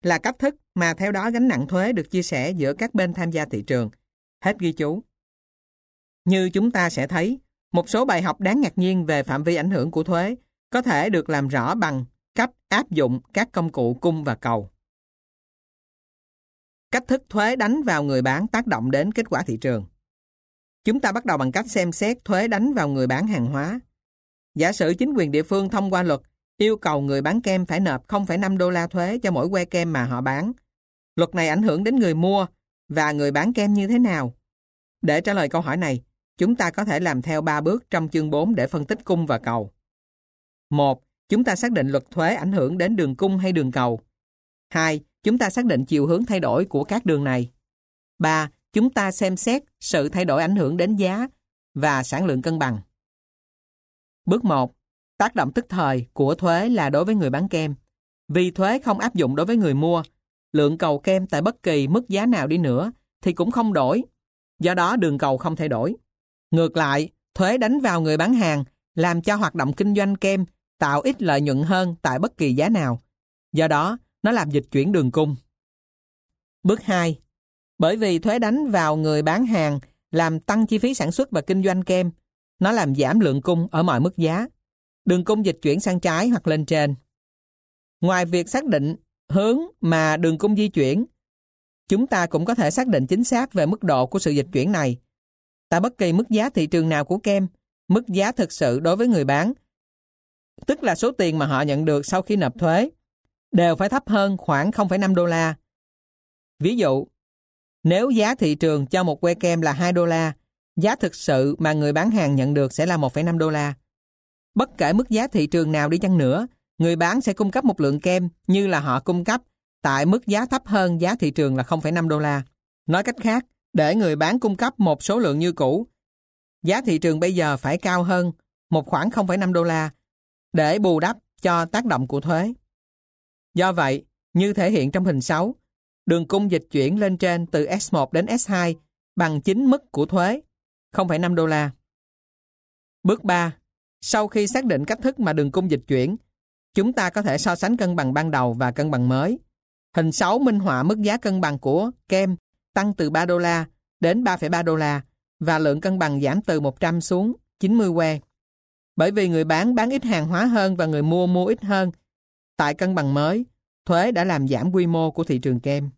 là cách thức mà theo đó gánh nặng thuế được chia sẻ giữa các bên tham gia thị trường. Hết ghi chú. Như chúng ta sẽ thấy, một số bài học đáng ngạc nhiên về phạm vi ảnh hưởng của thuế có thể được làm rõ bằng cách áp dụng các công cụ cung và cầu. Cách thức thuế đánh vào người bán tác động đến kết quả thị trường. Chúng ta bắt đầu bằng cách xem xét thuế đánh vào người bán hàng hóa. Giả sử chính quyền địa phương thông qua luật yêu cầu người bán kem phải nộp 0,5 đô la thuế cho mỗi que kem mà họ bán. Luật này ảnh hưởng đến người mua và người bán kem như thế nào? Để trả lời câu hỏi này, chúng ta có thể làm theo 3 bước trong chương 4 để phân tích cung và cầu. 1. Chúng ta xác định luật thuế ảnh hưởng đến đường cung hay đường cầu. 2. Chúng ta xác định chiều hướng thay đổi của các đường này. 3. Chúng ta xem xét sự thay đổi ảnh hưởng đến giá và sản lượng cân bằng. Bước 1. Tác động tức thời của thuế là đối với người bán kem. Vì thuế không áp dụng đối với người mua, lượng cầu kem tại bất kỳ mức giá nào đi nữa thì cũng không đổi. Do đó đường cầu không thay đổi. Ngược lại, thuế đánh vào người bán hàng làm cho hoạt động kinh doanh kem tạo ít lợi nhuận hơn tại bất kỳ giá nào. Do đó, nó làm dịch chuyển đường cung. Bước 2. Bởi vì thuế đánh vào người bán hàng làm tăng chi phí sản xuất và kinh doanh kem, nó làm giảm lượng cung ở mọi mức giá. Đường cung dịch chuyển sang trái hoặc lên trên. Ngoài việc xác định hướng mà đường cung di chuyển, chúng ta cũng có thể xác định chính xác về mức độ của sự dịch chuyển này. Tại bất kỳ mức giá thị trường nào của kem, mức giá thực sự đối với người bán, tức là số tiền mà họ nhận được sau khi nộp thuế, đều phải thấp hơn khoảng 0,5 đô la. Ví dụ, nếu giá thị trường cho một que kem là 2 đô la, giá thực sự mà người bán hàng nhận được sẽ là 1,5 đô la. Bất kể mức giá thị trường nào đi chăng nữa, người bán sẽ cung cấp một lượng kem như là họ cung cấp tại mức giá thấp hơn giá thị trường là 0,5 đô la. Nói cách khác, để người bán cung cấp một số lượng như cũ, giá thị trường bây giờ phải cao hơn một khoảng 0,5 đô la để bù đắp cho tác động của thuế. Do vậy, như thể hiện trong hình 6, đường cung dịch chuyển lên trên từ S1 đến S2 bằng chính mức của thuế, 0,5 đô la. Bước 3. Sau khi xác định cách thức mà đường cung dịch chuyển, chúng ta có thể so sánh cân bằng ban đầu và cân bằng mới. Hình 6 minh họa mức giá cân bằng của kem tăng từ 3 đô la đến 3,3 đô la và lượng cân bằng giảm từ 100 xuống 90 que. Bởi vì người bán ít hàng hóa hơn và người mua ít hơn, tại cân bằng mới, thuế đã làm giảm quy mô của thị trường kem.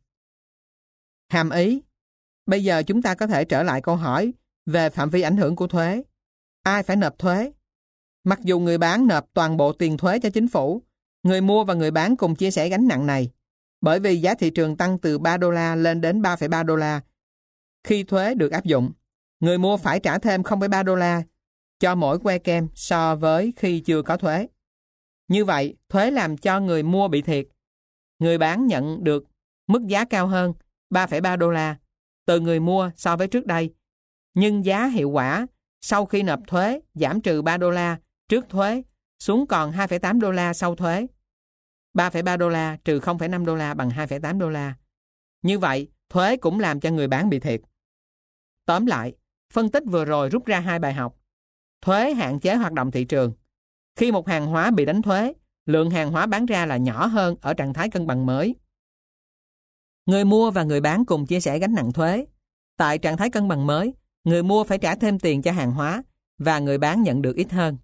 Hàm ý, bây giờ chúng ta có thể trở lại câu hỏi về phạm vi ảnh hưởng của thuế. Ai phải nộp thuế? Mặc dù người bán nộp toàn bộ tiền thuế cho chính phủ, người mua và người bán cùng chia sẻ gánh nặng này, bởi vì giá thị trường tăng từ 3 đô la lên đến 3,3 đô la. Khi thuế được áp dụng, người mua phải trả thêm 0,3 đô la cho mỗi que kem so với khi chưa có thuế. Như vậy, thuế làm cho người mua bị thiệt. Người bán nhận được mức giá cao hơn 3,3 đô la từ người mua so với trước đây. Nhưng giá hiệu quả sau khi nộp thuế giảm trừ 3 đô la trước thuế xuống còn 2,8 đô la sau thuế. 3,3 đô la trừ 0,5 đô la bằng 2,8 đô la. Như vậy, thuế cũng làm cho người bán bị thiệt. Tóm lại, phân tích vừa rồi rút ra 2 bài học. Thuế hạn chế hoạt động thị trường. Khi một hàng hóa bị đánh thuế, lượng hàng hóa bán ra là nhỏ hơn ở trạng thái cân bằng mới. Người mua và người bán cùng chia sẻ gánh nặng thuế. Tại trạng thái cân bằng mới, người mua phải trả thêm tiền cho hàng hóa và người bán nhận được ít hơn.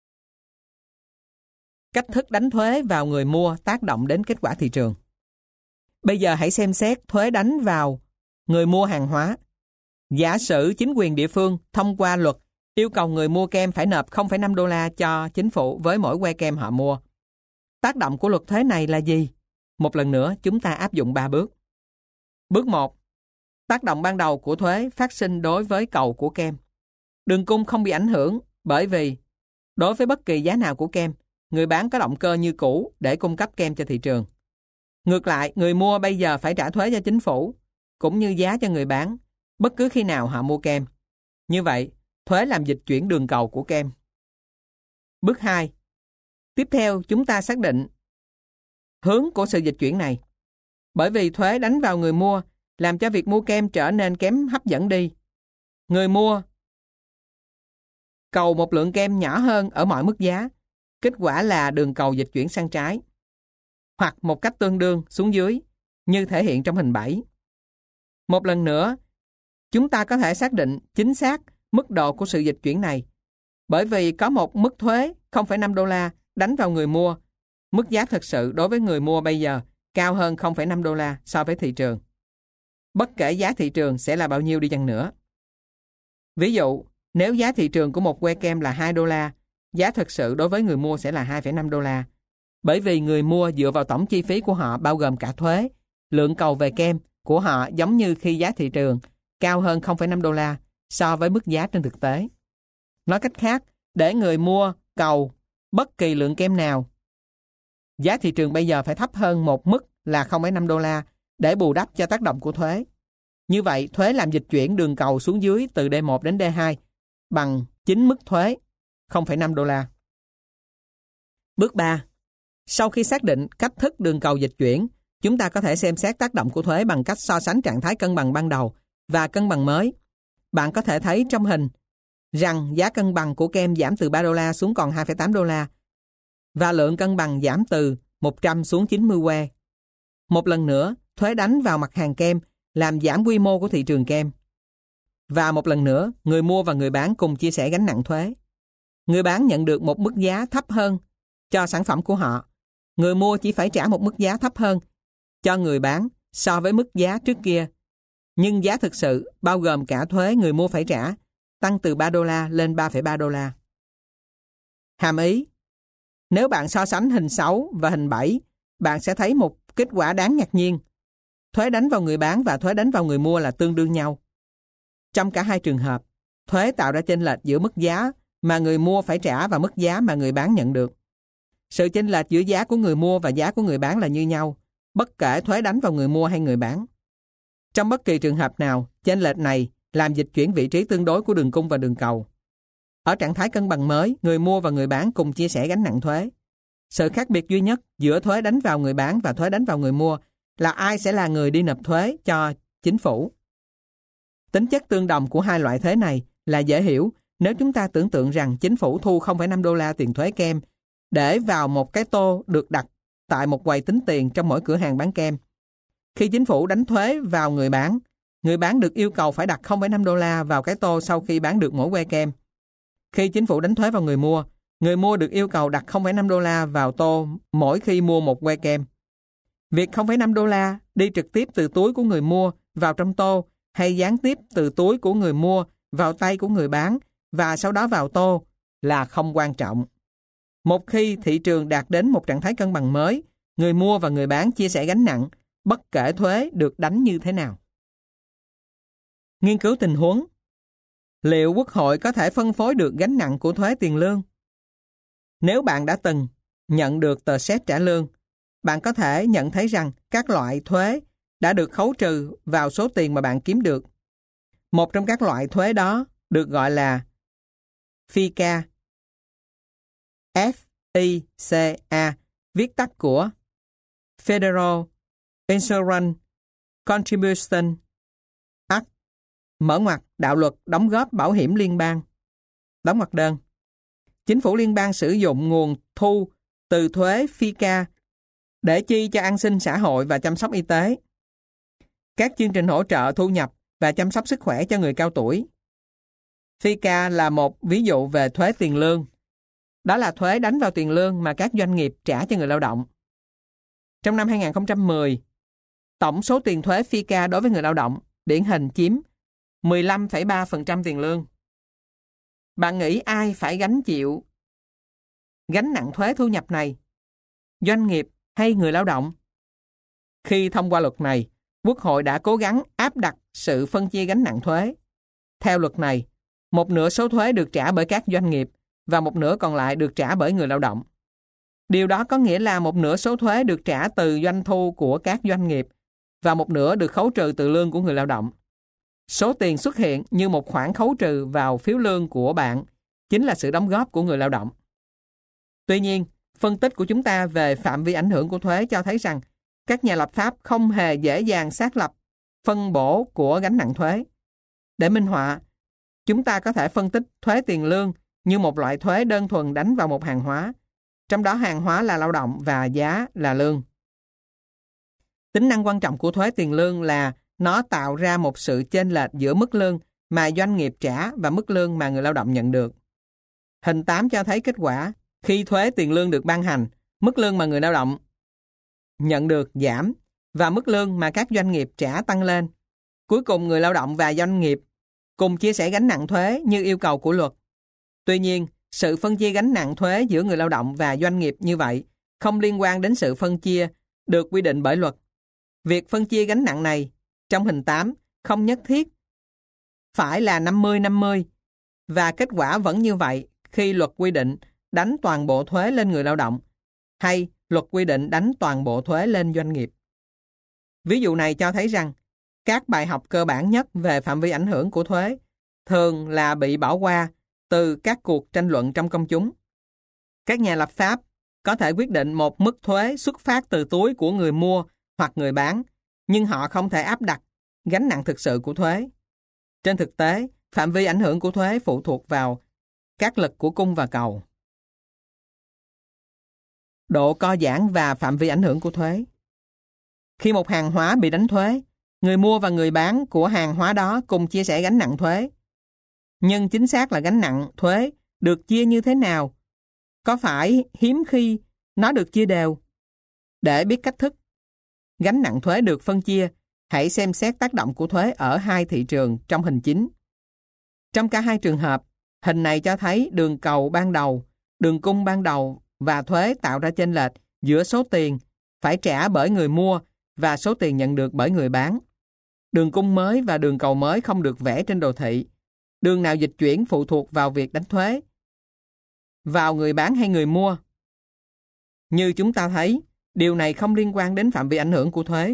Cách thức đánh thuế vào người mua tác động đến kết quả thị trường. Bây giờ hãy xem xét thuế đánh vào người mua hàng hóa. Giả sử chính quyền địa phương thông qua luật yêu cầu người mua kem phải nộp 0,5 đô la cho chính phủ với mỗi que kem họ mua. Tác động của luật thuế này là gì? Một lần nữa, chúng ta áp dụng 3 bước. Bước 1. Tác động ban đầu của thuế phát sinh đối với cầu của kem. Đường cung không bị ảnh hưởng bởi vì đối với bất kỳ giá nào của kem, người bán có động cơ như cũ để cung cấp kem cho thị trường. Ngược lại, người mua bây giờ phải trả thuế cho chính phủ, cũng như giá cho người bán, bất cứ khi nào họ mua kem. Như vậy, thuế làm dịch chuyển đường cầu của kem. Bước 2. Tiếp theo, chúng ta xác định hướng của sự dịch chuyển này. Bởi vì thuế đánh vào người mua, làm cho việc mua kem trở nên kém hấp dẫn đi. Người mua cầu một lượng kem nhỏ hơn ở mọi mức giá. Kết quả là đường cầu dịch chuyển sang trái. Hoặc một cách tương đương xuống dưới, như thể hiện trong hình 7. Một lần nữa, chúng ta có thể xác định chính xác mức độ của sự dịch chuyển này, bởi vì có một mức thuế 0,5 đô la đánh vào người mua. Mức giá thực sự đối với người mua bây giờ cao hơn 0,5 đô la so với thị trường. Bất kể giá thị trường sẽ là bao nhiêu đi chăng nữa. Ví dụ, nếu giá thị trường của một que kem là 2 đô la, giá thực sự đối với người mua sẽ là 2,5 đô la. Bởi vì người mua dựa vào tổng chi phí của họ bao gồm cả thuế, lượng cầu về kem của họ giống như khi giá thị trường cao hơn 0,5 đô la so với mức giá trên thực tế. Nói cách khác, để người mua cầu bất kỳ lượng kem nào, giá thị trường bây giờ phải thấp hơn một mức là 0,5 đô la để bù đắp cho tác động của thuế. Như vậy, thuế làm dịch chuyển đường cầu xuống dưới từ D1 đến D2 bằng chính mức thuế 0,5 đô la. Bước 3. Sau khi xác định cách thức đường cầu dịch chuyển, chúng ta có thể xem xét tác động của thuế bằng cách so sánh trạng thái cân bằng ban đầu và cân bằng mới. Bạn có thể thấy trong hình rằng giá cân bằng của kem giảm từ 3 đô la xuống còn 2,8 đô la và lượng cân bằng giảm từ 100 xuống 90 que. Một lần nữa, thuế đánh vào mặt hàng kem làm giảm quy mô của thị trường kem. Và một lần nữa, người mua và người bán cùng chia sẻ gánh nặng thuế. Người bán nhận được một mức giá thấp hơn cho sản phẩm của họ. Người mua chỉ phải trả một mức giá thấp hơn cho người bán so với mức giá trước kia. Nhưng giá thực sự, bao gồm cả thuế người mua phải trả, tăng từ 3 đô la lên 3,3 đô la. Hàm ý, nếu bạn so sánh hình 6 và hình 7, bạn sẽ thấy một kết quả đáng ngạc nhiên. Thuế đánh vào người bán và thuế đánh vào người mua là tương đương nhau. Trong cả hai trường hợp, thuế tạo ra chênh lệch giữa mức giá mà người mua phải trả và mức giá mà người bán nhận được. Sự chênh lệch giữa giá của người mua và giá của người bán là như nhau, bất kể thuế đánh vào người mua hay người bán. Trong bất kỳ trường hợp nào, chênh lệch này làm dịch chuyển vị trí tương đối của đường cung và đường cầu. Ở trạng thái cân bằng mới, người mua và người bán cùng chia sẻ gánh nặng thuế. Sự khác biệt duy nhất giữa thuế đánh vào người bán và thuế đánh vào người mua là ai sẽ là người đi nộp thuế cho chính phủ. Tính chất tương đồng của hai loại thuế này là dễ hiểu nếu chúng ta tưởng tượng rằng chính phủ thu 0,5 đô la tiền thuế kem để vào một cái tô được đặt tại một quầy tính tiền trong mỗi cửa hàng bán kem. Khi chính phủ đánh thuế vào người bán được yêu cầu phải đặt 0,5 đô la vào cái tô sau khi bán được mỗi que kem. Khi chính phủ đánh thuế vào người mua được yêu cầu đặt 0,5 đô la vào tô mỗi khi mua một que kem. Việc 0,5 đô la đi trực tiếp từ túi của người mua vào trong tô hay gián tiếp từ túi của người mua vào tay của người bán và sau đó vào tô là không quan trọng. Một khi thị trường đạt đến một trạng thái cân bằng mới, người mua và người bán chia sẻ gánh nặng, bất kể thuế được đánh như thế nào. Nghiên cứu tình huống. Liệu Quốc hội có thể phân phối được gánh nặng của thuế tiền lương? Nếu bạn đã từng nhận được tờ séc trả lương, bạn có thể nhận thấy rằng các loại thuế đã được khấu trừ vào số tiền mà bạn kiếm được. Một trong các loại thuế đó được gọi là FICA. F-I-C-A, viết tắt của Federal Insurance Contribution Act, mở ngoặc đạo luật đóng góp bảo hiểm liên bang, đóng ngoặc đơn. Chính phủ liên bang sử dụng nguồn thu từ thuế FICA để chi cho an sinh xã hội và chăm sóc y tế, các chương trình hỗ trợ thu nhập và chăm sóc sức khỏe cho người cao tuổi. FICA là một ví dụ về thuế tiền lương. Đó là thuế đánh vào tiền lương mà các doanh nghiệp trả cho người lao động. Trong năm 2010, tổng số tiền thuế FICA đối với người lao động điển hình chiếm 15,3% tiền lương. Bạn nghĩ ai phải gánh chịu gánh nặng thuế thu nhập này? Doanh nghiệp hay người lao động? Khi thông qua luật này, Quốc hội đã cố gắng áp đặt sự phân chia gánh nặng thuế. Theo luật này, một nửa số thuế được trả bởi các doanh nghiệp và một nửa còn lại được trả bởi người lao động. Điều đó có nghĩa là một nửa số thuế được trả từ doanh thu của các doanh nghiệp và một nửa được khấu trừ từ lương của người lao động. Số tiền xuất hiện như một khoản khấu trừ vào phiếu lương của bạn chính là sự đóng góp của người lao động. Tuy nhiên, phân tích của chúng ta về phạm vi ảnh hưởng của thuế cho thấy rằng các nhà lập pháp không hề dễ dàng xác lập phân bổ của gánh nặng thuế. Để minh họa, chúng ta có thể phân tích thuế tiền lương như một loại thuế đơn thuần đánh vào một hàng hóa, trong đó hàng hóa là lao động và giá là lương. Tính năng quan trọng của thuế tiền lương là nó tạo ra một sự chênh lệch giữa mức lương mà doanh nghiệp trả và mức lương mà người lao động nhận được. Hình 8 cho thấy kết quả. Khi thuế tiền lương được ban hành, mức lương mà người lao động nhận được giảm và mức lương mà các doanh nghiệp trả tăng lên. Cuối cùng người lao động và doanh nghiệp cùng chia sẻ gánh nặng thuế như yêu cầu của luật. Tuy nhiên, sự phân chia gánh nặng thuế giữa người lao động và doanh nghiệp như vậy không liên quan đến sự phân chia được quy định bởi luật. Việc phân chia gánh nặng này trong hình 8 không nhất thiết phải là 50-50 và kết quả vẫn như vậy khi luật quy định đánh toàn bộ thuế lên người lao động hay luật quy định đánh toàn bộ thuế lên doanh nghiệp. Ví dụ này cho thấy rằng các bài học cơ bản nhất về phạm vi ảnh hưởng của thuế thường là bị bỏ qua từ các cuộc tranh luận trong công chúng. Các nhà lập pháp có thể quyết định một mức thuế xuất phát từ túi của người mua hoặc người bán, nhưng họ không thể áp đặt gánh nặng thực sự của thuế. Trên thực tế, phạm vi ảnh hưởng của thuế phụ thuộc vào các lực của cung và cầu. Độ co giãn và phạm vi ảnh hưởng của thuế. Khi một hàng hóa bị đánh thuế, người mua và người bán của hàng hóa đó cùng chia sẻ gánh nặng thuế. Nhưng chính xác là gánh nặng thuế được chia như thế nào? Có phải hiếm khi nó được chia đều? Để biết cách thức gánh nặng thuế được phân chia, hãy xem xét tác động của thuế ở hai thị trường trong hình 9. Trong cả hai trường hợp, hình này cho thấy đường cầu ban đầu, đường cung ban đầu và thuế tạo ra chênh lệch giữa số tiền phải trả bởi người mua và số tiền nhận được bởi người bán. Đường cung mới và đường cầu mới không được vẽ trên đồ thị. Đường nào dịch chuyển phụ thuộc vào việc đánh thuế, vào người bán hay người mua. Như chúng ta thấy, điều này không liên quan đến phạm vi ảnh hưởng của thuế.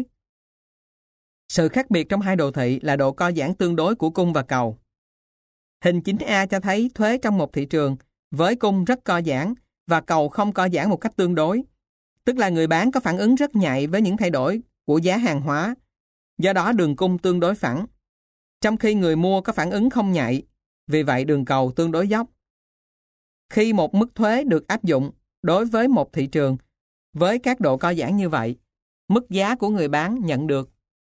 Sự khác biệt trong hai đồ thị là độ co giãn tương đối của cung và cầu. Hình 9A cho thấy thuế trong một thị trường với cung rất co giãn và cầu không co giãn một cách tương đối, tức là người bán có phản ứng rất nhạy với những thay đổi của giá hàng hóa, do đó đường cung tương đối phẳng, trong khi người mua có phản ứng không nhạy, vì vậy đường cầu tương đối dốc. Khi một mức thuế được áp dụng đối với một thị trường với các độ co giãn như vậy, mức giá của người bán nhận được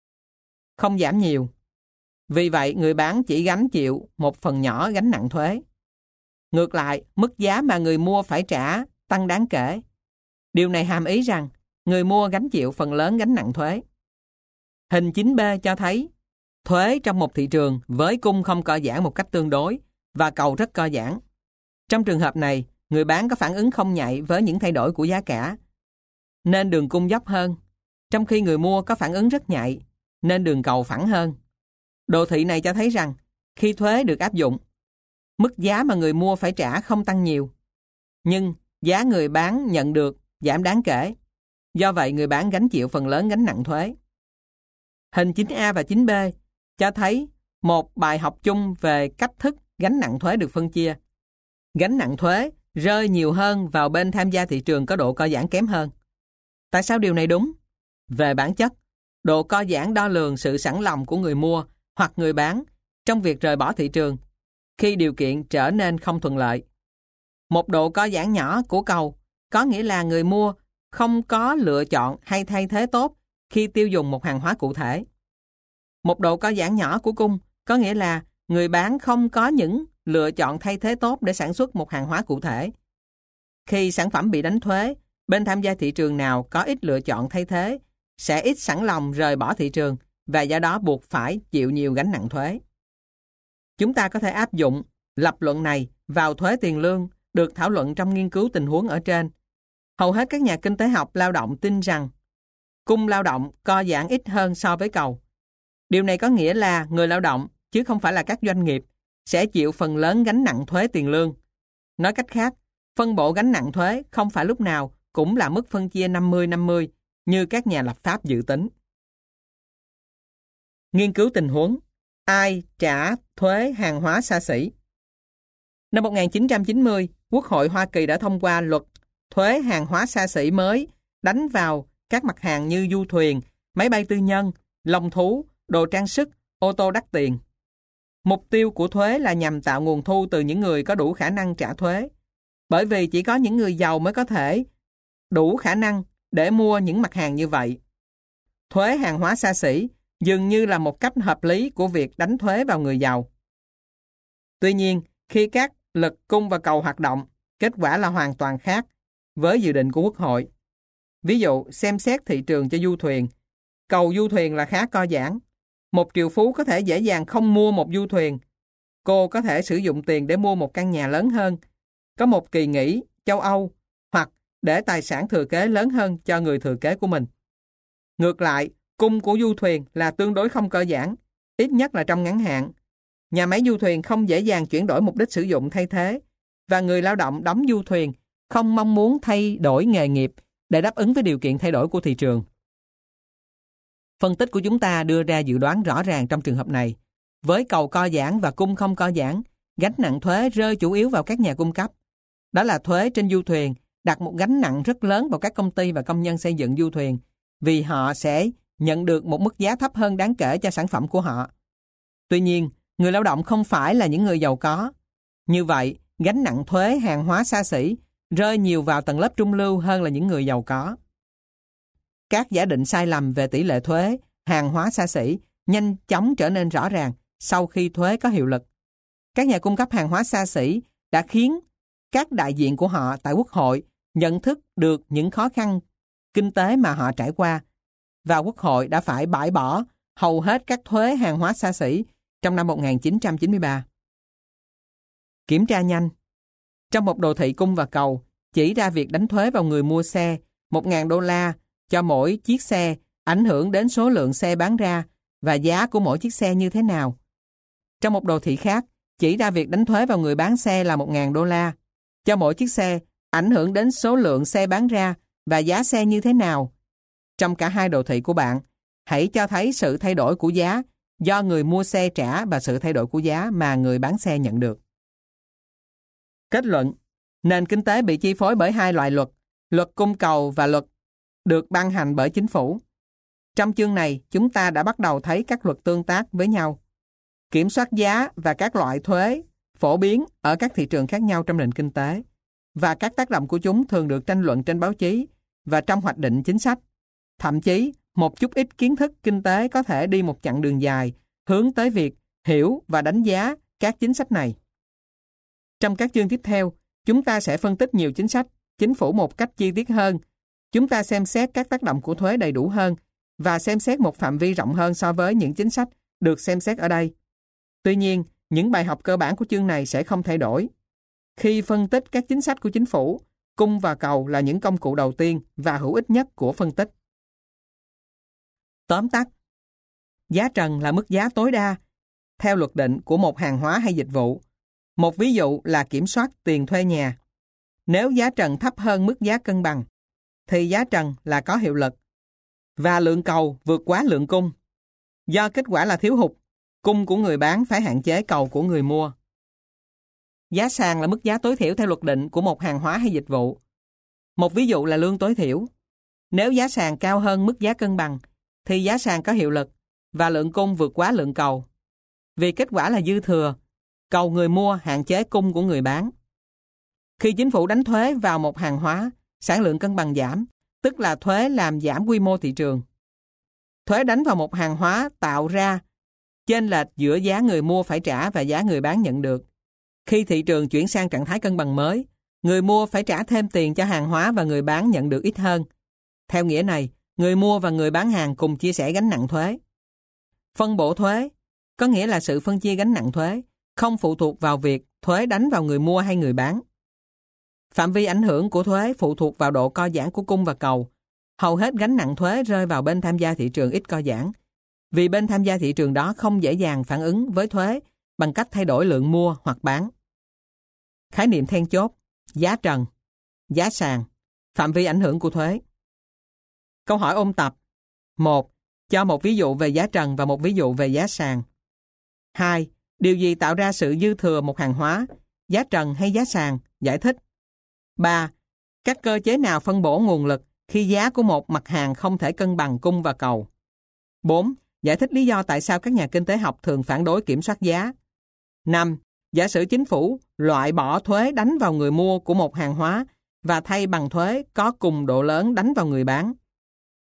không giảm nhiều. Vì vậy, người bán chỉ gánh chịu một phần nhỏ gánh nặng thuế. Ngược lại, mức giá mà người mua phải trả tăng đáng kể. Điều này hàm ý rằng người mua gánh chịu phần lớn gánh nặng thuế. Hình 9B cho thấy thuế trong một thị trường với cung không co giãn một cách tương đối và cầu rất co giãn. Trong trường hợp này, người bán có phản ứng không nhạy với những thay đổi của giá cả, nên đường cung dốc hơn, trong khi người mua có phản ứng rất nhạy, nên đường cầu phẳng hơn. Đồ thị này cho thấy rằng khi thuế được áp dụng, mức giá mà người mua phải trả không tăng nhiều, nhưng giá người bán nhận được giảm đáng kể. Do vậy, người bán gánh chịu phần lớn gánh nặng thuế. Hình 9A và 9B cho thấy một bài học chung về cách thức gánh nặng thuế được phân chia. Gánh nặng thuế rơi nhiều hơn vào bên tham gia thị trường có độ co giãn kém hơn. Tại sao điều này đúng? Về bản chất, độ co giãn đo lường sự sẵn lòng của người mua hoặc người bán trong việc rời bỏ thị trường khi điều kiện trở nên không thuận lợi. Một độ co giãn nhỏ của cầu có nghĩa là người mua không có lựa chọn hay thay thế tốt khi tiêu dùng một hàng hóa cụ thể. Một độ co giãn nhỏ của cung có nghĩa là người bán không có những lựa chọn thay thế tốt để sản xuất một hàng hóa cụ thể. Khi sản phẩm bị đánh thuế, bên tham gia thị trường nào có ít lựa chọn thay thế sẽ ít sẵn lòng rời bỏ thị trường và do đó buộc phải chịu nhiều gánh nặng thuế. Chúng ta có thể áp dụng lập luận này vào thuế tiền lương được thảo luận trong nghiên cứu tình huống ở trên. Hầu hết các nhà kinh tế học lao động tin rằng cung lao động co giãn ít hơn so với cầu. Điều này có nghĩa là người lao động, chứ không phải là các doanh nghiệp, sẽ chịu phần lớn gánh nặng thuế tiền lương. Nói cách khác, phân bổ gánh nặng thuế không phải lúc nào cũng là mức phân chia 50-50 như các nhà lập pháp dự tính. Nghiên cứu tình huống: ai trả thuế hàng hóa xa xỉ? Năm 1990, Quốc hội Hoa Kỳ đã thông qua luật thuế hàng hóa xa xỉ mới đánh vào các mặt hàng như du thuyền, máy bay tư nhân, lông thú, đồ trang sức, ô tô đắt tiền. Mục tiêu của thuế là nhằm tạo nguồn thu từ những người có đủ khả năng trả thuế, bởi vì chỉ có những người giàu mới có thể đủ khả năng để mua những mặt hàng như vậy. thuế hàng hóa xa xỉ dường như là một cách hợp lý của việc đánh thuế vào người giàu. Tuy nhiên, khi các lực cung và cầu hoạt động, kết quả là hoàn toàn khác với dự định của Quốc hội. Ví dụ, xem xét thị trường cho du thuyền. Cầu du thuyền là khá co giãn. Một triệu phú có thể dễ dàng không mua một du thuyền. Cô có thể sử dụng tiền để mua một căn nhà lớn hơn, có một kỳ nghỉ châu Âu, hoặc để tài sản thừa kế lớn hơn cho người thừa kế của mình. Ngược lại, cung của du thuyền là tương đối không co giãn, ít nhất là trong ngắn hạn. Nhà máy du thuyền không dễ dàng chuyển đổi mục đích sử dụng thay thế, và người lao động đóng du thuyền không mong muốn thay đổi nghề nghiệp để đáp ứng với điều kiện thay đổi của thị trường. Phân tích của chúng ta đưa ra dự đoán rõ ràng trong trường hợp này. Với cầu co giãn và cung không co giãn, gánh nặng thuế rơi chủ yếu vào các nhà cung cấp. Đó là thuế trên du thuyền đặt một gánh nặng rất lớn vào các công ty và công nhân xây dựng du thuyền, vì họ sẽ nhận được một mức giá thấp hơn đáng kể cho sản phẩm của họ. Tuy nhiên, người lao động không phải là những người giàu có. Như vậy, gánh nặng thuế hàng hóa xa xỉ rơi nhiều vào tầng lớp trung lưu hơn là những người giàu có. Các giả định sai lầm về tỷ lệ thuế hàng hóa xa xỉ nhanh chóng trở nên rõ ràng sau khi thuế có hiệu lực. Các nhà cung cấp hàng hóa xa xỉ đã khiến các đại diện của họ tại Quốc hội nhận thức được những khó khăn kinh tế mà họ trải qua, và Quốc hội đã phải bãi bỏ hầu hết các thuế hàng hóa xa xỉ trong năm 1993. Kiểm tra nhanh. Trong một đồ thị cung và cầu, chỉ ra việc đánh thuế vào người mua xe $1.000 cho mỗi chiếc xe ảnh hưởng đến số lượng xe bán ra và giá của mỗi chiếc xe như thế nào. Trong một đồ thị khác, chỉ ra việc đánh thuế vào người bán xe là $1.000 cho mỗi chiếc xe ảnh hưởng đến số lượng xe bán ra và giá xe như thế nào. Trong cả hai đồ thị của bạn, hãy cho thấy sự thay đổi của giá do người mua xe trả và sự thay đổi của giá mà người bán xe nhận được. Kết luận, nền kinh tế bị chi phối bởi hai loại luật, luật cung cầu và luật được ban hành bởi chính phủ. Trong chương này, chúng ta đã bắt đầu thấy các luật tương tác với nhau. Kiểm soát giá và các loại thuế phổ biến ở các thị trường khác nhau trong nền kinh tế, và các tác động của chúng thường được tranh luận trên báo chí và trong hoạch định chính sách. Thậm chí, một chút ít kiến thức kinh tế có thể đi một chặng đường dài hướng tới việc hiểu và đánh giá các chính sách này. Trong các chương tiếp theo, chúng ta sẽ phân tích nhiều chính sách chính phủ một cách chi tiết hơn. Chúng ta xem xét các tác động của thuế đầy đủ hơn và xem xét một phạm vi rộng hơn so với những chính sách được xem xét ở đây. Tuy nhiên, những bài học cơ bản của chương này sẽ không thay đổi. Khi phân tích các chính sách của chính phủ, cung và cầu là những công cụ đầu tiên và hữu ích nhất của phân tích. Tóm tắt, giá trần là mức giá tối đa theo luật định của một hàng hóa hay dịch vụ. Một ví dụ là kiểm soát tiền thuê nhà. Nếu giá trần thấp hơn mức giá cân bằng, thì giá trần là có hiệu lực, và lượng cầu vượt quá lượng cung. Do kết quả là thiếu hụt, cung của người bán phải hạn chế cầu của người mua. Giá sàn là mức giá tối thiểu theo luật định của một hàng hóa hay dịch vụ. Một ví dụ là lương tối thiểu. Nếu giá sàn cao hơn mức giá cân bằng, thì giá sàn có hiệu lực, và lượng cung vượt quá lượng cầu. Vì kết quả là dư thừa, cầu người mua hạn chế cung của người bán. Khi chính phủ đánh thuế vào một hàng hóa, sản lượng cân bằng giảm, tức là thuế làm giảm quy mô thị trường. Thuế đánh vào một hàng hóa tạo ra chênh lệch giữa giá người mua phải trả và giá người bán nhận được. Khi thị trường chuyển sang trạng thái cân bằng mới, người mua phải trả thêm tiền cho hàng hóa và người bán nhận được ít hơn. Theo nghĩa này, người mua và người bán hàng cùng chia sẻ gánh nặng thuế. Phân bổ thuế có nghĩa là sự phân chia gánh nặng thuế, không phụ thuộc vào việc thuế đánh vào người mua hay người bán. Phạm vi ảnh hưởng của thuế phụ thuộc vào độ co giãn của cung và cầu. Hầu hết gánh nặng thuế rơi vào bên tham gia thị trường ít co giãn, vì bên tham gia thị trường đó không dễ dàng phản ứng với thuế bằng cách thay đổi lượng mua hoặc bán. Khái niệm then chốt, giá trần, giá sàn, phạm vi ảnh hưởng của thuế. Câu hỏi ôn tập. 1. Cho một ví dụ về giá trần và một ví dụ về giá sàn. 2. Điều gì tạo ra sự dư thừa một hàng hóa, giá trần hay giá sàn? Giải thích. 3. Các cơ chế nào phân bổ nguồn lực khi giá của một mặt hàng không thể cân bằng cung và cầu? 4. Giải thích lý do tại sao các nhà kinh tế học thường phản đối kiểm soát giá. 5. Giả sử chính phủ loại bỏ thuế đánh vào người mua của một hàng hóa và thay bằng thuế có cùng độ lớn đánh vào người bán.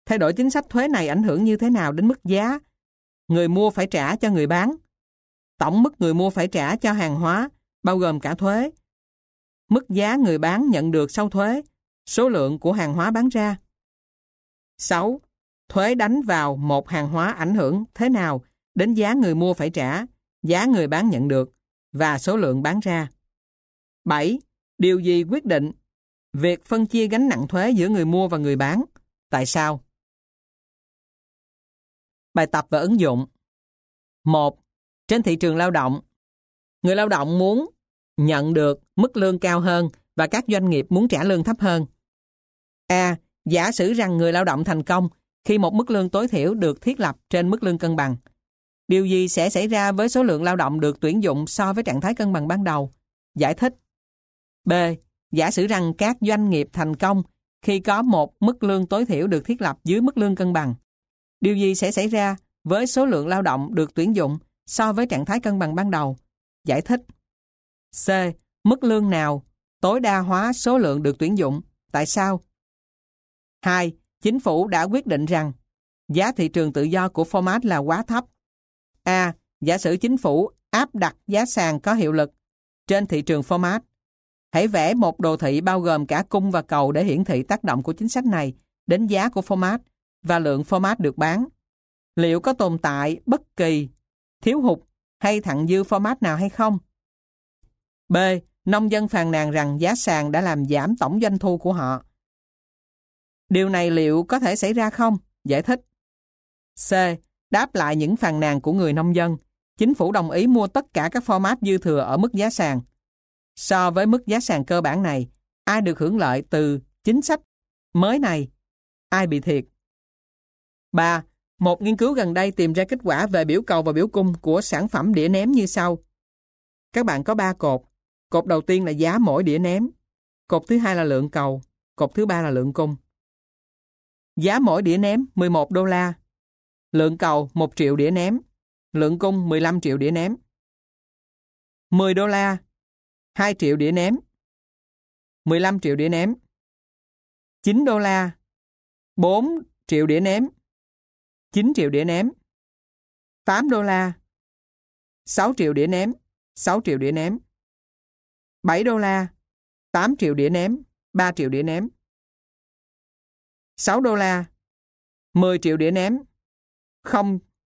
Thay đổi chính sách thuế này ảnh hưởng như thế nào đến mức giá người mua phải trả cho người bán? Tổng mức người mua phải trả cho hàng hóa, bao gồm cả thuế. Mức giá người bán nhận được sau thuế, số lượng của hàng hóa bán ra. 6. Thuế đánh vào một hàng hóa ảnh hưởng thế nào đến giá người mua phải trả, giá người bán nhận được và số lượng bán ra. 7. Điều gì quyết định việc phân chia gánh nặng thuế giữa người mua và người bán? Tại sao? Bài tập và ứng dụng. 1. Trên thị trường lao động, người lao động muốn nhận được mức lương cao hơn và các doanh nghiệp muốn trả lương thấp hơn. A. Giả sử rằng người lao động thành công khi một mức lương tối thiểu được thiết lập trên mức lương cân bằng. Điều gì sẽ xảy ra với số lượng lao động được tuyển dụng so với trạng thái cân bằng ban đầu? Giải thích. B. Giả sử rằng các doanh nghiệp thành công khi có một mức lương tối thiểu được thiết lập dưới mức lương cân bằng. Điều gì sẽ xảy ra với số lượng lao động được tuyển dụng so với trạng thái cân bằng ban đầu? Giải thích. C. Mức lương nào tối đa hóa số lượng được tuyển dụng? Tại sao? 2. Chính phủ đã quyết định rằng giá thị trường tự do của format là quá thấp. A. Giả sử chính phủ áp đặt giá sàn có hiệu lực trên thị trường format. Hãy vẽ một đồ thị bao gồm cả cung và cầu để hiển thị tác động của chính sách này đến giá của format và lượng format được bán. Liệu có tồn tại bất kỳ thiếu hụt hay thặng dư format nào hay không? B. Nông dân phàn nàn rằng giá sàn đã làm giảm tổng doanh thu của họ. Điều này liệu có thể xảy ra không? Giải thích. C. Đáp lại những phàn nàn của người nông dân, chính phủ đồng ý mua tất cả các format dư thừa ở mức giá sàn. So với mức giá sàn cơ bản này, ai được hưởng lợi từ chính sách mới này? Ai bị thiệt? 3. Một nghiên cứu gần đây tìm ra kết quả về biểu cầu và biểu cung của sản phẩm đĩa ném như sau. Các bạn có 3 cột. Cột đầu tiên là giá mỗi đĩa ném. Cột thứ hai là lượng cầu. Cột thứ ba là lượng cung. Giá mỗi đĩa ném $11. Lượng cầu 1 triệu đĩa ném. Lượng cung 15 triệu đĩa ném. $10, 2 triệu đĩa ném. 15 triệu đĩa ném. $9, 4 triệu đĩa ném. 9 triệu đĩa ném. $8, 6 triệu đĩa ném. 6 triệu đĩa ném. $7, 8 triệu đĩa ném. 3 triệu đĩa ném. $6, 10 triệu đĩa ném. Không.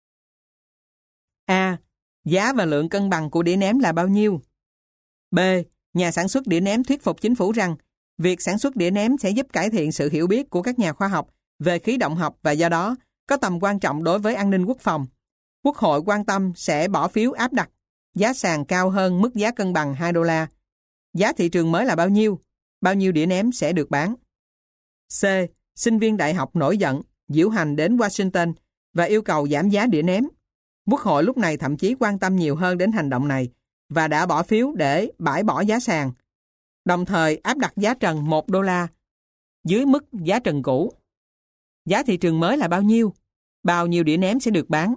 A. Giá và lượng cân bằng của đĩa ném là bao nhiêu? B. Nhà sản xuất đĩa ném thuyết phục chính phủ rằng việc sản xuất đĩa ném sẽ giúp cải thiện sự hiểu biết của các nhà khoa học về khí động học và do đó có tầm quan trọng đối với an ninh quốc phòng. Quốc hội quan tâm sẽ bỏ phiếu áp đặt giá sàn cao hơn mức giá cân bằng $2. Giá thị trường mới là bao nhiêu? Bao nhiêu đĩa ném sẽ được bán? C. Sinh viên đại học nổi giận, diễu hành đến Washington và yêu cầu giảm giá đĩa ném. Quốc hội lúc này thậm chí quan tâm nhiều hơn đến hành động này và đã bỏ phiếu để bãi bỏ giá sàn, đồng thời áp đặt giá trần $1 dưới mức giá trần cũ. Giá thị trường mới là bao nhiêu? Bao nhiêu đĩa ném sẽ được bán?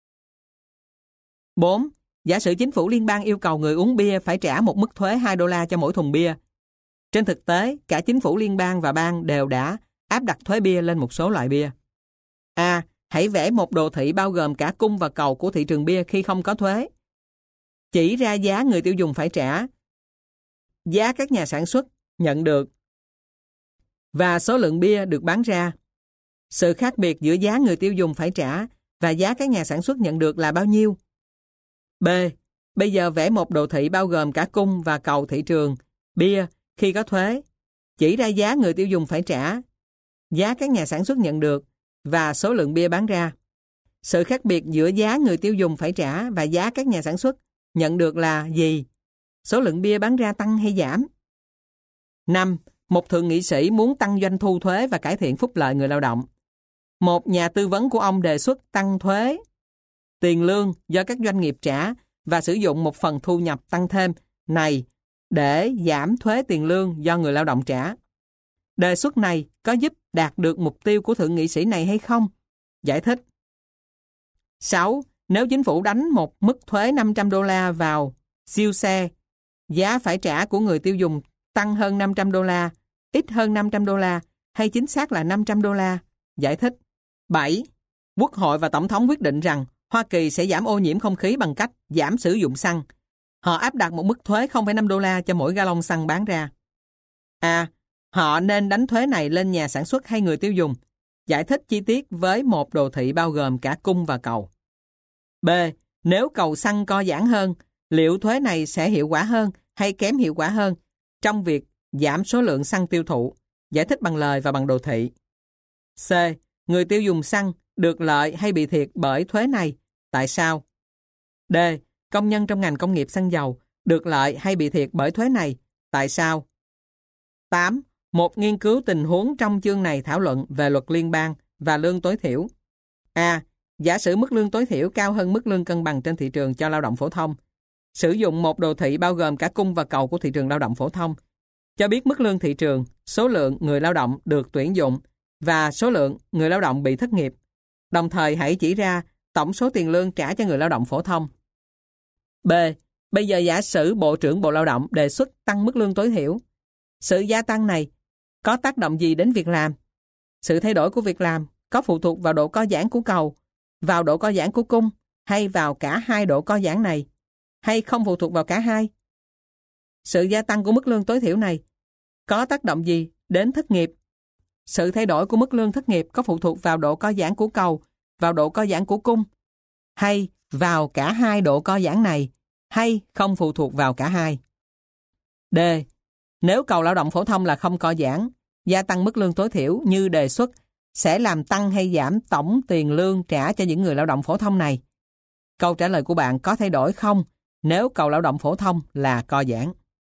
4. Giả sử chính phủ liên bang yêu cầu người uống bia phải trả một mức thuế $2 cho mỗi thùng bia. Trên thực tế, cả chính phủ liên bang và bang đều đã áp đặt thuế bia lên một số loại bia. A. Hãy vẽ một đồ thị bao gồm cả cung và cầu của thị trường bia khi không có thuế. Chỉ ra giá người tiêu dùng phải trả, giá các nhà sản xuất nhận được và số lượng bia được bán ra. Sự khác biệt giữa giá người tiêu dùng phải trả và giá các nhà sản xuất nhận được là bao nhiêu? B. Bây giờ vẽ một đồ thị bao gồm cả cung và cầu thị trường bia khi có thuế. Chỉ ra giá người tiêu dùng phải trả, giá các nhà sản xuất nhận được và số lượng bia bán ra. Sự khác biệt giữa giá người tiêu dùng phải trả và giá các nhà sản xuất nhận được là gì? Số lượng bia bán ra tăng hay giảm? 5. Một thượng nghị sĩ muốn tăng doanh thu thuế và cải thiện phúc lợi người lao động. Một nhà tư vấn của ông đề xuất tăng thuế tiền lương do các doanh nghiệp trả và sử dụng một phần thu nhập tăng thêm này để giảm thuế tiền lương do người lao động trả. Đề xuất này có giúp đạt được mục tiêu của thượng nghị sĩ này hay không? Giải thích. 6. Nếu chính phủ đánh một mức thuế $500 vào siêu xe, giá phải trả của người tiêu dùng tăng hơn $500, ít hơn $500 hay chính xác là $500? Giải thích. 7. Quốc hội và Tổng thống quyết định rằng Hoa Kỳ sẽ giảm ô nhiễm không khí bằng cách giảm sử dụng xăng. Họ áp đặt một mức thuế 0,5 đô la cho mỗi gallon xăng bán ra. A. Họ nên đánh thuế này lên nhà sản xuất hay người tiêu dùng? Giải thích chi tiết với một đồ thị bao gồm cả cung và cầu. B. Nếu cầu xăng co giãn hơn, liệu thuế này sẽ hiệu quả hơn hay kém hiệu quả hơn trong việc giảm số lượng xăng tiêu thụ? Giải thích bằng lời và bằng đồ thị. C. Người tiêu dùng xăng được lợi hay bị thiệt bởi thuế này? Tại sao? D. Công nhân trong ngành công nghiệp xăng dầu được lợi hay bị thiệt bởi thuế này? Tại sao? 8. Một nghiên cứu tình huống trong chương này thảo luận về luật liên bang và lương tối thiểu. A. Giả sử mức lương tối thiểu cao hơn mức lương cân bằng trên thị trường cho lao động phổ thông. Sử dụng một đồ thị bao gồm cả cung và cầu của thị trường lao động phổ thông. Cho biết mức lương thị trường, số lượng người lao động được tuyển dụng và số lượng người lao động bị thất nghiệp. Đồng thời hãy chỉ ra tổng số tiền lương trả cho người lao động phổ thông. B. Bây giờ giả sử Bộ trưởng Bộ Lao động đề xuất tăng mức lương tối thiểu. Sự gia tăng này có tác động gì đến việc làm? Sự thay đổi của việc làm có phụ thuộc vào độ co giãn của cầu, vào độ co giãn của cung hay vào cả hai độ co giãn này, hay không phụ thuộc vào cả hai? Sự gia tăng của mức lương tối thiểu này có tác động gì đến thất nghiệp? Sự thay đổi của mức lương thất nghiệp có phụ thuộc vào độ co giãn của cầu, vào độ co giãn của cung, hay vào cả hai độ co giãn này, hay không phụ thuộc vào cả hai? D. Nếu cầu lao động phổ thông là không co giãn, gia tăng mức lương tối thiểu như đề xuất sẽ làm tăng hay giảm tổng tiền lương trả cho những người lao động phổ thông này? Câu trả lời của bạn có thay đổi không nếu cầu lao động phổ thông là co giãn?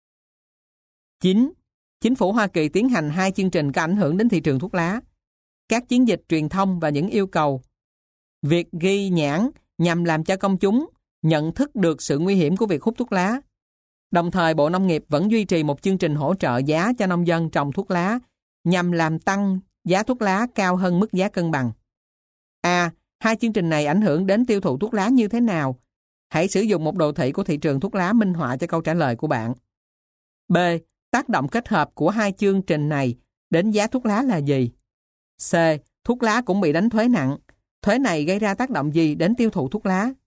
9. Chính phủ Hoa Kỳ tiến hành 2 chương trình có ảnh hưởng đến thị trường thuốc lá. Các chiến dịch truyền thông và những yêu cầu việc ghi nhãn nhằm làm cho công chúng nhận thức được sự nguy hiểm của việc hút thuốc lá. Đồng thời, Bộ Nông nghiệp vẫn duy trì một chương trình hỗ trợ giá cho nông dân trồng thuốc lá nhằm làm tăng giá thuốc lá cao hơn mức giá cân bằng. A. 2 chương trình này ảnh hưởng đến tiêu thụ thuốc lá như thế nào? Hãy sử dụng một đồ thị của thị trường thuốc lá minh họa cho câu trả lời của bạn. B. Tác động kết hợp của 2 chương trình này đến giá thuốc lá là gì? C. Thuốc lá cũng bị đánh thuế nặng. Thuế này gây ra tác động gì đến tiêu thụ thuốc lá?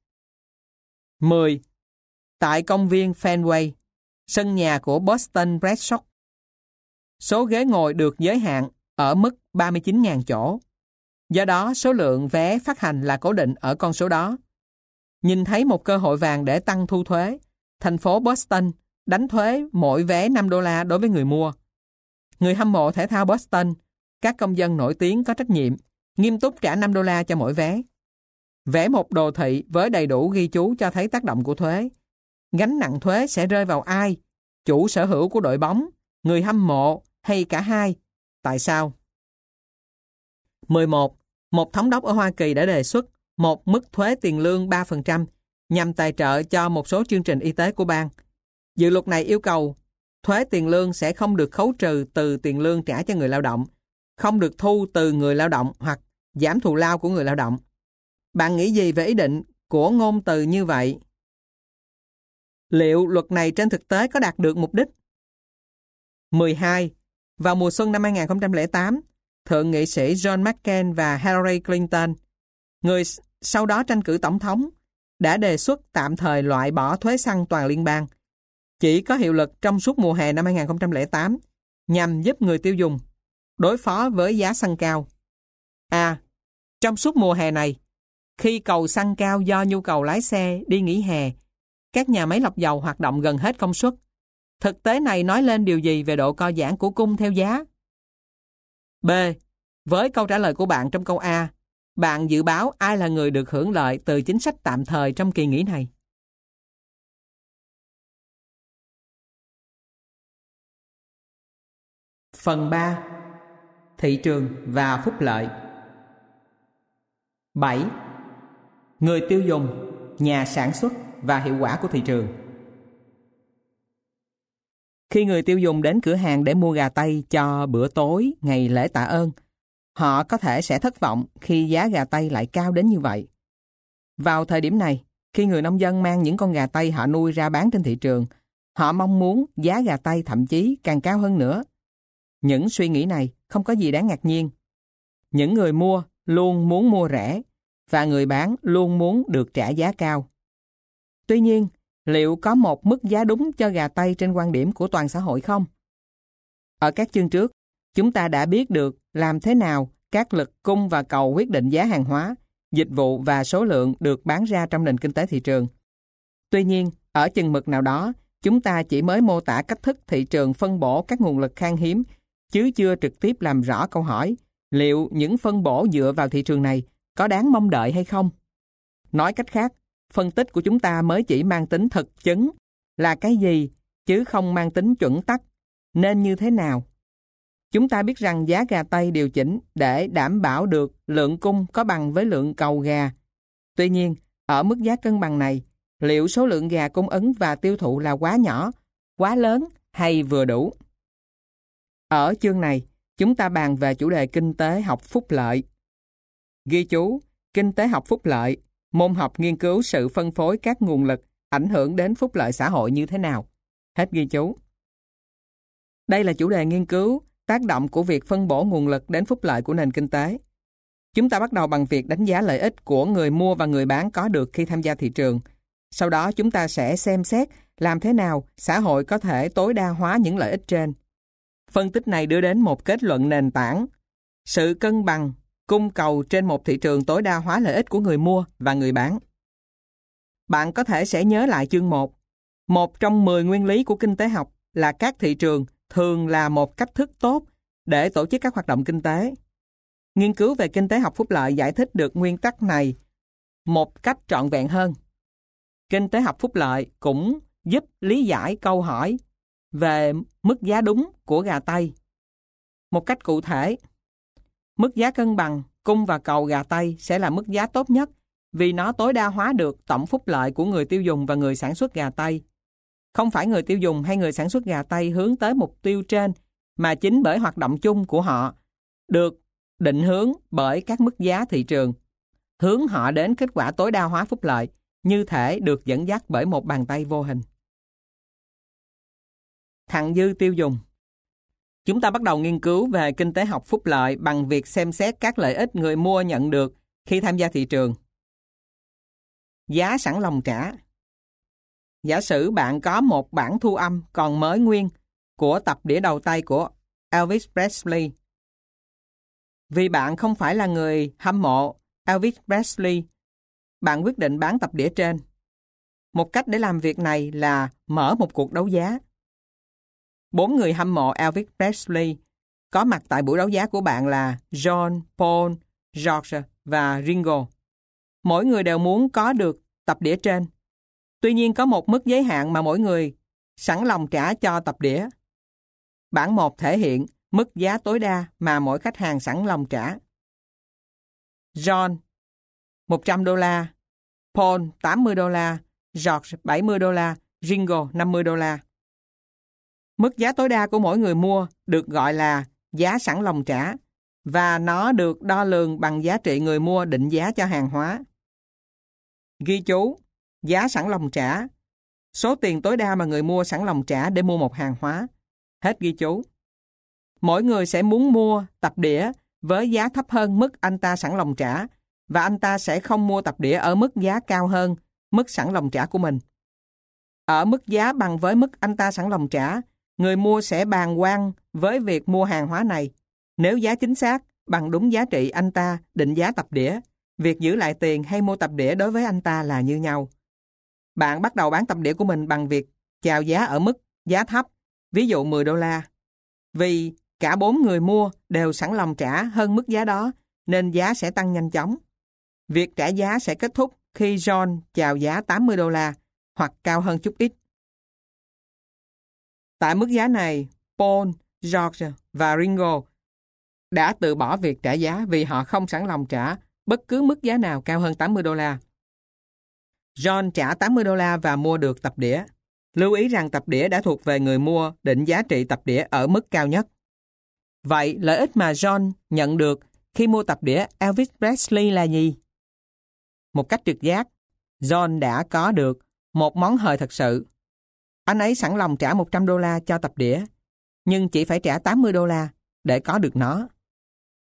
10. Tại công viên Fenway, sân nhà của Boston Red Sox, số ghế ngồi được giới hạn ở mức 39.000 chỗ. Do đó, số lượng vé phát hành là cố định ở con số đó. Nhìn thấy một cơ hội vàng để tăng thu thuế, thành phố Boston đánh thuế mỗi vé 5 đô la đối với người mua. Người hâm mộ thể thao Boston, các công dân nổi tiếng có trách nhiệm, nghiêm túc trả 5 đô la cho mỗi vé. Vẽ một đồ thị với đầy đủ ghi chú cho thấy tác động của thuế. Gánh nặng thuế sẽ rơi vào ai? Chủ sở hữu của đội bóng, người hâm mộ hay cả hai? Tại sao? 11. Một thống đốc ở Hoa Kỳ đã đề xuất một mức thuế tiền lương 3% nhằm tài trợ cho một số chương trình y tế của bang. Dự luật này yêu cầu thuế tiền lương sẽ không được khấu trừ từ tiền lương trả cho người lao động, không được thu từ người lao động hoặc giảm thù lao của người lao động. Bạn nghĩ gì về ý định của ngôn từ như vậy? Liệu luật này trên thực tế có đạt được mục đích? 12. Vào mùa xuân năm 2008, Thượng nghị sĩ John McCain và Hillary Clinton, người sau đó tranh cử tổng thống, đã đề xuất tạm thời loại bỏ thuế xăng toàn liên bang, chỉ có hiệu lực trong suốt mùa hè năm 2008, nhằm giúp người tiêu dùng đối phó với giá xăng cao. A. Trong suốt mùa hè này, khi cầu xăng cao do nhu cầu lái xe đi nghỉ hè, các nhà máy lọc dầu hoạt động gần hết công suất. Thực tế này nói lên điều gì về độ co giãn của cung theo giá? B. Với câu trả lời của bạn trong câu A, bạn dự báo ai là người được hưởng lợi từ chính sách tạm thời trong kỳ nghỉ này? Phần 3. Thị trường và phúc lợi. 7. Người tiêu dùng, nhà sản xuất và hiệu quả của thị trường. Khi người tiêu dùng đến cửa hàng để mua gà tây cho bữa tối ngày lễ tạ ơn, họ có thể sẽ thất vọng khi giá gà tây lại cao đến như vậy. Vào thời điểm này, khi người nông dân mang những con gà tây họ nuôi ra bán trên thị trường, họ mong muốn giá gà tây thậm chí càng cao hơn nữa. Những suy nghĩ này không có gì đáng ngạc nhiên. những người mua luôn muốn mua rẻ và người bán luôn muốn được trả giá cao. Tuy nhiên, liệu có một mức giá đúng cho gà tây trên quan điểm của toàn xã hội không? Ở các chương trước, chúng ta đã biết được làm thế nào các lực cung và cầu quyết định giá hàng hóa, dịch vụ và số lượng được bán ra trong nền kinh tế thị trường. Tuy nhiên, ở chừng mực nào đó, chúng ta chỉ mới mô tả cách thức thị trường phân bổ các nguồn lực khan hiếm, chứ chưa trực tiếp làm rõ câu hỏi liệu những phân bổ dựa vào thị trường này có đáng mong đợi hay không. Nói cách khác, phân tích của chúng ta mới chỉ mang tính thực chứng là cái gì, chứ không mang tính chuẩn tắc, nên như thế nào. Chúng ta biết rằng giá gà tây điều chỉnh để đảm bảo được lượng cung có bằng với lượng cầu gà. Tuy nhiên, ở mức giá cân bằng này, liệu số lượng gà cung ứng và tiêu thụ là quá nhỏ, quá lớn hay vừa đủ? Ở chương này, chúng ta bàn về chủ đề kinh tế học phúc lợi. Ghi chú, kinh tế học phúc lợi, môn học nghiên cứu sự phân phối các nguồn lực ảnh hưởng đến phúc lợi xã hội như thế nào. Hết ghi chú. Đây là chủ đề nghiên cứu tác động của việc phân bổ nguồn lực đến phúc lợi của nền kinh tế. Chúng ta bắt đầu bằng việc đánh giá lợi ích của người mua và người bán có được khi tham gia thị trường. Sau đó chúng ta sẽ xem xét làm thế nào xã hội có thể tối đa hóa những lợi ích trên. Phân tích này đưa đến một kết luận nền tảng. Sự cân bằng, cung cầu trên một thị trường tối đa hóa lợi ích của người mua và người bán. Bạn có thể sẽ nhớ lại chương 1. Một trong 10 nguyên lý của kinh tế học là các thị trường thường là một cách thức tốt để tổ chức các hoạt động kinh tế. Nghiên cứu về kinh tế học phúc lợi giải thích được nguyên tắc này một cách trọn vẹn hơn. Kinh tế học phúc lợi cũng giúp lý giải câu hỏi về mức giá đúng của gà tây. Một cách cụ thể, mức giá cân bằng cung và cầu gà tây sẽ là mức giá tốt nhất vì nó tối đa hóa được tổng phúc lợi của người tiêu dùng và người sản xuất gà tây. Không phải người tiêu dùng hay người sản xuất gà tây hướng tới mục tiêu trên, mà chính bởi hoạt động chung của họ được định hướng bởi các mức giá thị trường, hướng họ đến kết quả tối đa hóa phúc lợi, như thể được dẫn dắt bởi một bàn tay vô hình. Thặng dư tiêu dùng. Chúng ta bắt đầu nghiên cứu về kinh tế học phúc lợi bằng việc xem xét các lợi ích người mua nhận được khi tham gia thị trường. Giá sẵn lòng trả. Giả sử bạn có một bản thu âm còn mới nguyên của tập đĩa đầu tay của Elvis Presley. Vì bạn không phải là người hâm mộ Elvis Presley, bạn quyết định bán tập đĩa trên. Một cách để làm việc này là mở một cuộc đấu giá. 4 người hâm mộ Elvis Presley có mặt tại buổi đấu giá của bạn là John, Paul, George và Ringo. Mỗi người đều muốn có được tập đĩa trên. Tuy nhiên có một mức giới hạn mà mỗi người sẵn lòng trả cho tập đĩa. Bảng 1 thể hiện mức giá tối đa mà mỗi khách hàng sẵn lòng trả. John $100, Paul $80, George $70, Ringo $50. Mức giá tối đa của mỗi người mua được gọi là giá sẵn lòng trả và nó được đo lường bằng giá trị người mua định giá cho hàng hóa. Ghi chú, giá sẵn lòng trả, số tiền tối đa mà người mua sẵn lòng trả để mua một hàng hóa. Hết ghi chú. Mỗi người sẽ muốn mua tập đĩa với giá thấp hơn mức anh ta sẵn lòng trả và anh ta sẽ không mua tập đĩa ở mức giá cao hơn mức sẵn lòng trả của mình. Ở mức giá bằng với mức anh ta sẵn lòng trả, người mua sẽ bàng quan với việc mua hàng hóa này. Nếu giá chính xác bằng đúng giá trị anh ta định giá tập đĩa, việc giữ lại tiền hay mua tập đĩa đối với anh ta là như nhau. Bạn bắt đầu bán tập đĩa của mình bằng việc chào giá ở mức giá thấp, ví dụ $10. Vì cả 4 người mua đều sẵn lòng trả hơn mức giá đó, nên giá sẽ tăng nhanh chóng. Việc trả giá sẽ kết thúc khi John chào giá $80 hoặc cao hơn chút ít. Tại mức giá này, Paul, George và Ringo đã từ bỏ việc trả giá vì họ không sẵn lòng trả bất cứ mức giá nào cao hơn $80. John trả $80 và mua được tập đĩa. Lưu ý rằng tập đĩa đã thuộc về người mua định giá trị tập đĩa ở mức cao nhất. Vậy lợi ích mà John nhận được khi mua tập đĩa Elvis Presley là gì? Một cách trực giác, John đã có được một món hời thật sự. Anh ấy sẵn lòng trả $100 cho tập đĩa, nhưng chỉ phải trả $80 để có được nó.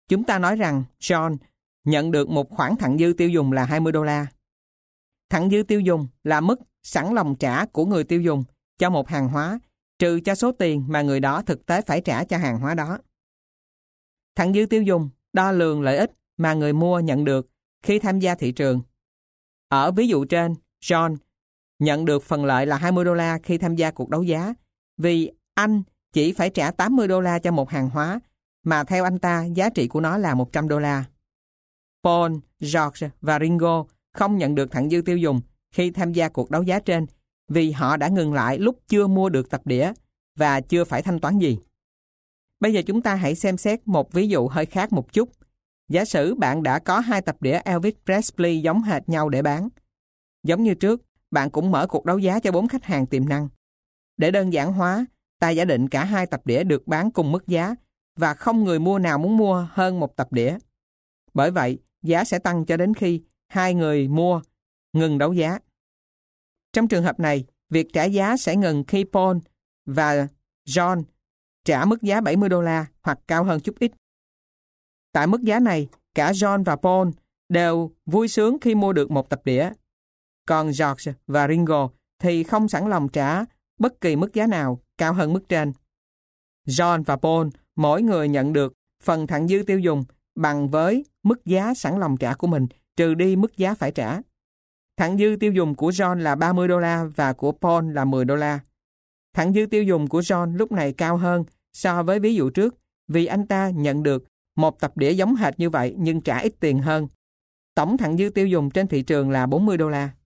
Chúng ta nói rằng John nhận được một khoản thặng dư tiêu dùng là 20 đô la. Thặng dư tiêu dùng là mức sẵn lòng trả của người tiêu dùng cho một hàng hóa, trừ cho số tiền mà người đó thực tế phải trả cho hàng hóa đó. Thặng dư tiêu dùng đo lường lợi ích mà người mua nhận được khi tham gia thị trường. Ở ví dụ trên, John nhận được phần lợi là 20 đô la khi tham gia cuộc đấu giá, vì anh chỉ phải trả 80 đô la cho một hàng hóa mà theo anh ta giá trị của nó là 100 đô la. Paul, George và Ringo không nhận được thặng dư tiêu dùng khi tham gia cuộc đấu giá trên vì họ đã ngừng lại lúc chưa mua được tập đĩa và chưa phải thanh toán gì. Bây giờ chúng ta hãy xem xét một ví dụ hơi khác một chút. Giả sử bạn đã có 2 tập đĩa Elvis Presley giống hệt nhau để bán. Giống như trước, bạn cũng mở cuộc đấu giá cho 4 khách hàng tiềm năng. Để đơn giản hóa, ta giả định cả 2 tập đĩa được bán cùng mức giá và không người mua nào muốn mua hơn một tập đĩa. Bởi vậy, giá sẽ tăng cho đến khi 2 người mua ngừng đấu giá. Trong trường hợp này, việc trả giá sẽ ngừng khi Paul và John trả mức giá 70 đô la hoặc cao hơn chút ít. Tại mức giá này, cả John và Paul đều vui sướng khi mua được một tập đĩa. Còn George và Ringo thì không sẵn lòng trả bất kỳ mức giá nào cao hơn mức trên. John và Paul mỗi người nhận được phần thặng dư tiêu dùng bằng với mức giá sẵn lòng trả của mình, trừ đi mức giá phải trả. Thặng dư tiêu dùng của John là 30 đô la và của Paul là 10 đô la. Thặng dư tiêu dùng của John lúc này cao hơn so với ví dụ trước vì anh ta nhận được một tập đĩa giống hệt như vậy nhưng trả ít tiền hơn. Tổng thặng dư tiêu dùng trên thị trường là 40 đô la.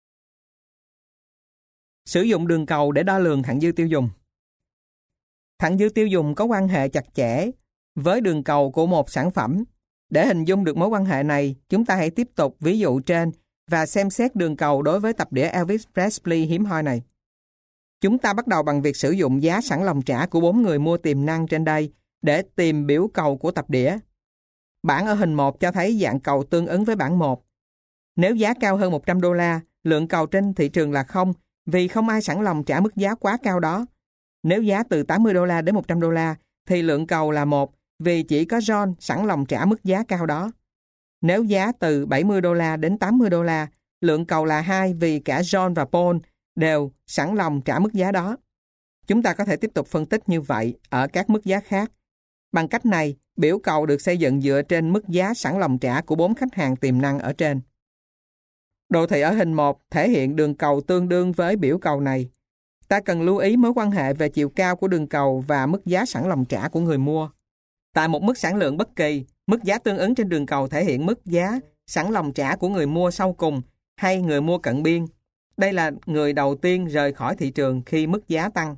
Sử dụng đường cầu để đo lường thặng dư tiêu dùng. Thặng dư tiêu dùng có quan hệ chặt chẽ với đường cầu của một sản phẩm. Để hình dung được mối quan hệ này, chúng ta hãy tiếp tục ví dụ trên và xem xét đường cầu đối với tập đĩa Elvis Presley hiếm hoi này. Chúng ta bắt đầu bằng việc sử dụng giá sẵn lòng trả của 4 người mua tiềm năng trên đây để tìm biểu cầu của tập đĩa. Bảng ở hình 1 cho thấy dạng cầu tương ứng với bảng 1. Nếu giá cao hơn 100 đô la, lượng cầu trên thị trường là 0 vì không ai sẵn lòng trả mức giá quá cao đó. Nếu giá từ 80 đô la đến 100 đô la thì lượng cầu là 1 vì chỉ có John sẵn lòng trả mức giá cao đó. Nếu giá từ 70 đô la đến 80 đô la, lượng cầu là 2 vì cả John và Paul đều sẵn lòng trả mức giá đó. Chúng ta có thể tiếp tục phân tích như vậy ở các mức giá khác. Bằng cách này, biểu cầu được xây dựng dựa trên mức giá sẵn lòng trả của 4 khách hàng tiềm năng ở trên. Đồ thị ở hình 1 thể hiện đường cầu tương đương với biểu cầu này. Ta cần lưu ý mối quan hệ về chiều cao của đường cầu và mức giá sẵn lòng trả của người mua. Tại một mức sản lượng bất kỳ, mức giá tương ứng trên đường cầu thể hiện mức giá sẵn lòng trả của người mua sau cùng hay người mua cận biên. Đây là người đầu tiên rời khỏi thị trường khi mức giá tăng.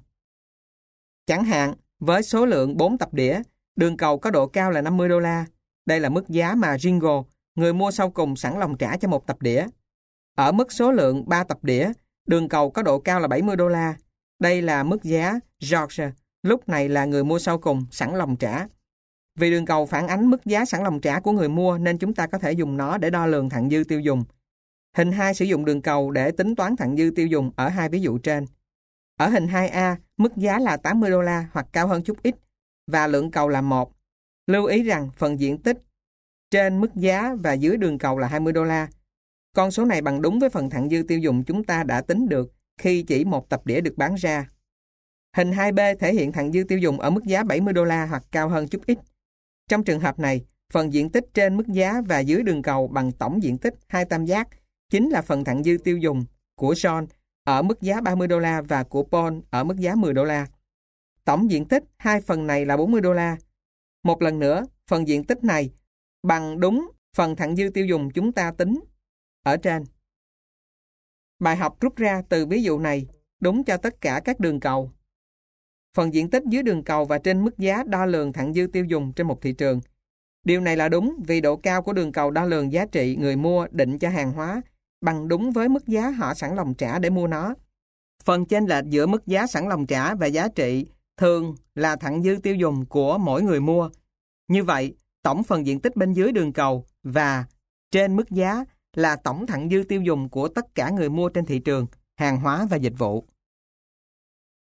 Chẳng hạn, với số lượng 4 tập đĩa, đường cầu có độ cao là 50 đô la. Đây là mức giá mà Ringo, người mua sau cùng sẵn lòng trả cho một tập đĩa. Ở mức số lượng 3 tập đĩa, đường cầu có độ cao là 70 đô la. Đây là mức giá George, lúc này là người mua sau cùng sẵn lòng trả. Vì đường cầu phản ánh mức giá sẵn lòng trả của người mua nên chúng ta có thể dùng nó để đo lường thặng dư tiêu dùng. Hình 2 sử dụng đường cầu để tính toán thặng dư tiêu dùng ở 2 ví dụ trên. Ở hình 2A, mức giá là 80 đô la hoặc cao hơn chút ít và lượng cầu là 1. Lưu ý rằng phần diện tích trên mức giá và dưới đường cầu là 20 đô la. Con số này bằng đúng với phần thặng dư tiêu dùng chúng ta đã tính được khi chỉ một tập đĩa được bán ra. Hình 2B thể hiện thặng dư tiêu dùng ở mức giá 70 đô la hoặc cao hơn chút ít. Trong trường hợp này, phần diện tích trên mức giá và dưới đường cầu bằng tổng diện tích hai tam giác chính là phần thặng dư tiêu dùng của John ở mức giá 30 đô la và của Paul ở mức giá 10 đô la. Tổng diện tích hai phần này là 40 đô la. Một lần nữa, phần diện tích này bằng đúng phần thặng dư tiêu dùng chúng ta tính ở trên. Bài học rút ra từ ví dụ này đúng cho tất cả các đường cầu. Phần diện tích dưới đường cầu và trên mức giá đo lường thặng dư tiêu dùng trên một thị trường. Điều này là đúng vì độ cao của đường cầu đo lường giá trị người mua định cho hàng hóa bằng đúng với mức giá họ sẵn lòng trả để mua nó. Phần chênh lệch giữa mức giá sẵn lòng trả và giá trị thường là thặng dư tiêu dùng của mỗi người mua. Như vậy, tổng phần diện tích bên dưới đường cầu và trên mức giá là tổng thặng dư tiêu dùng của tất cả người mua trên thị trường, hàng hóa và dịch vụ.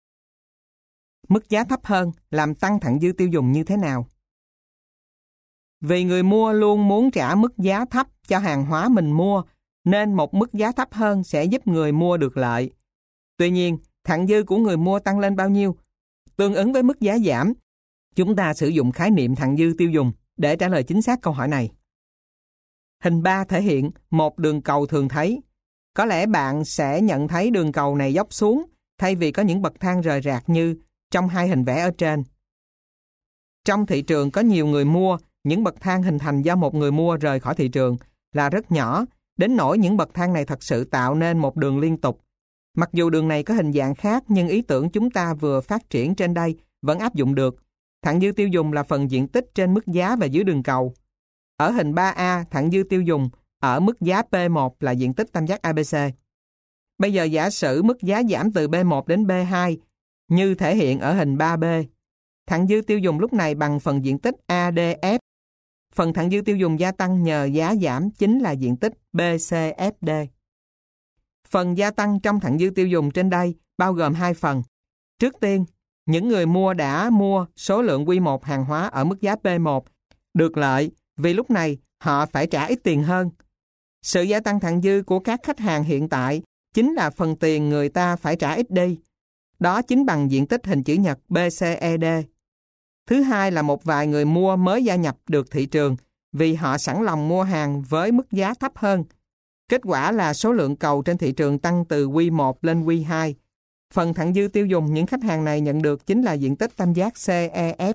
Mức giá thấp hơn làm tăng thặng dư tiêu dùng như thế nào? Vì người mua luôn muốn trả mức giá thấp cho hàng hóa mình mua, nên một mức giá thấp hơn sẽ giúp người mua được lợi. Tuy nhiên, thặng dư của người mua tăng lên bao nhiêu? Tương ứng với mức giá giảm, chúng ta sử dụng khái niệm thặng dư tiêu dùng để trả lời chính xác câu hỏi này. Hình 3 thể hiện một đường cầu thường thấy. Có lẽ bạn sẽ nhận thấy đường cầu này dốc xuống thay vì có những bậc thang rời rạc như trong hai hình vẽ ở trên. Trong thị trường có nhiều người mua, những bậc thang hình thành do một người mua rời khỏi thị trường là rất nhỏ, đến nỗi những bậc thang này thật sự tạo nên một đường liên tục. Mặc dù đường này có hình dạng khác nhưng ý tưởng chúng ta vừa phát triển trên đây vẫn áp dụng được. Thặng dư tiêu dùng là phần diện tích trên mức giá và dưới đường cầu. Ở hình 3A, thặng dư tiêu dùng ở mức giá P1 là diện tích tam giác ABC. Bây giờ giả sử mức giá giảm từ B1 đến B2 như thể hiện ở hình 3B. Thặng dư tiêu dùng lúc này bằng phần diện tích ADF. Phần thặng dư tiêu dùng gia tăng nhờ giá giảm chính là diện tích BCFD. Phần gia tăng trong thặng dư tiêu dùng trên đây bao gồm hai phần. Trước tiên, những người mua đã mua số lượng Q1 hàng hóa ở mức giá P1 được lợi vì lúc này họ phải trả ít tiền hơn. Sự gia tăng thặng dư của các khách hàng hiện tại chính là phần tiền người ta phải trả ít đi. Đó chính bằng diện tích hình chữ nhật BCED. Thứ hai là một vài người mua mới gia nhập được thị trường vì họ sẵn lòng mua hàng với mức giá thấp hơn. Kết quả là số lượng cầu trên thị trường tăng từ Q1 lên Q2. Phần thặng dư tiêu dùng những khách hàng này nhận được chính là diện tích tam giác CEF.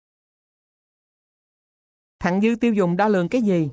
Thặng dư tiêu dùng đo lường cái gì?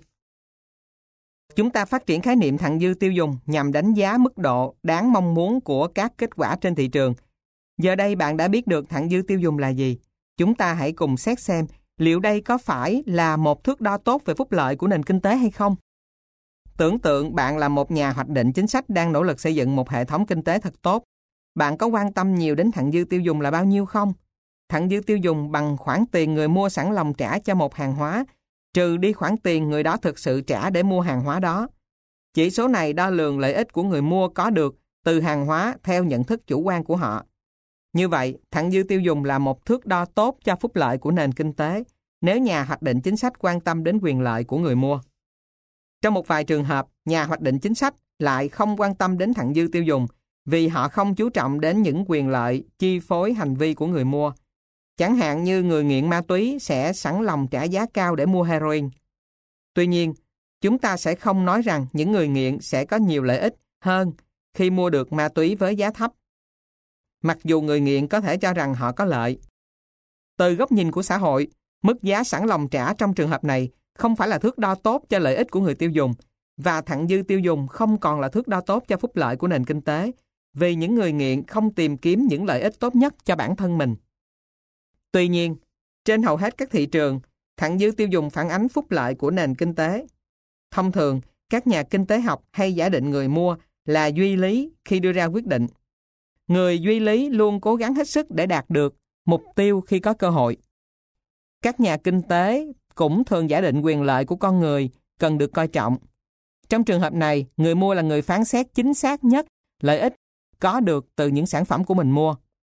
Chúng ta phát triển khái niệm thặng dư tiêu dùng nhằm đánh giá mức độ đáng mong muốn của các kết quả trên thị trường. Giờ đây bạn đã biết được thặng dư tiêu dùng là gì. Chúng ta hãy cùng xét xem liệu đây có phải là một thước đo tốt về phúc lợi của nền kinh tế hay không. Tưởng tượng bạn là một nhà hoạch định chính sách đang nỗ lực xây dựng một hệ thống kinh tế thật tốt. Bạn có quan tâm nhiều đến thặng dư tiêu dùng là bao nhiêu không? Thặng dư tiêu dùng bằng khoản tiền người mua sẵn lòng trả cho một hàng hóa, trừ đi khoản tiền người đó thực sự trả để mua hàng hóa đó. Chỉ số này đo lường lợi ích của người mua có được từ hàng hóa theo nhận thức chủ quan của họ. Như vậy, thặng dư tiêu dùng là một thước đo tốt cho phúc lợi của nền kinh tế nếu nhà hoạch định chính sách quan tâm đến quyền lợi của người mua. Trong một vài trường hợp, nhà hoạch định chính sách lại không quan tâm đến thặng dư tiêu dùng vì họ không chú trọng đến những quyền lợi chi phối hành vi của người mua. Chẳng hạn như người nghiện ma túy sẽ sẵn lòng trả giá cao để mua heroin. Tuy nhiên, chúng ta sẽ không nói rằng những người nghiện sẽ có nhiều lợi ích hơn khi mua được ma túy với giá thấp. Mặc dù người nghiện có thể cho rằng họ có lợi. Từ góc nhìn của xã hội, mức giá sẵn lòng trả trong trường hợp này không phải là thước đo tốt cho lợi ích của người tiêu dùng, và thặng dư tiêu dùng không còn là thước đo tốt cho phúc lợi của nền kinh tế, vì những người nghiện không tìm kiếm những lợi ích tốt nhất cho bản thân mình. Tuy nhiên, trên hầu hết các thị trường, thặng dư tiêu dùng phản ánh phúc lợi của nền kinh tế. Thông thường, các nhà kinh tế học hay giả định người mua là duy lý khi đưa ra quyết định. Người duy lý luôn cố gắng hết sức để đạt được mục tiêu khi có cơ hội. Các nhà kinh tế cũng thường giả định quyền lợi của con người cần được coi trọng. Trong trường hợp này, người mua là người phán xét chính xác nhất lợi ích có được từ những sản phẩm của mình mua.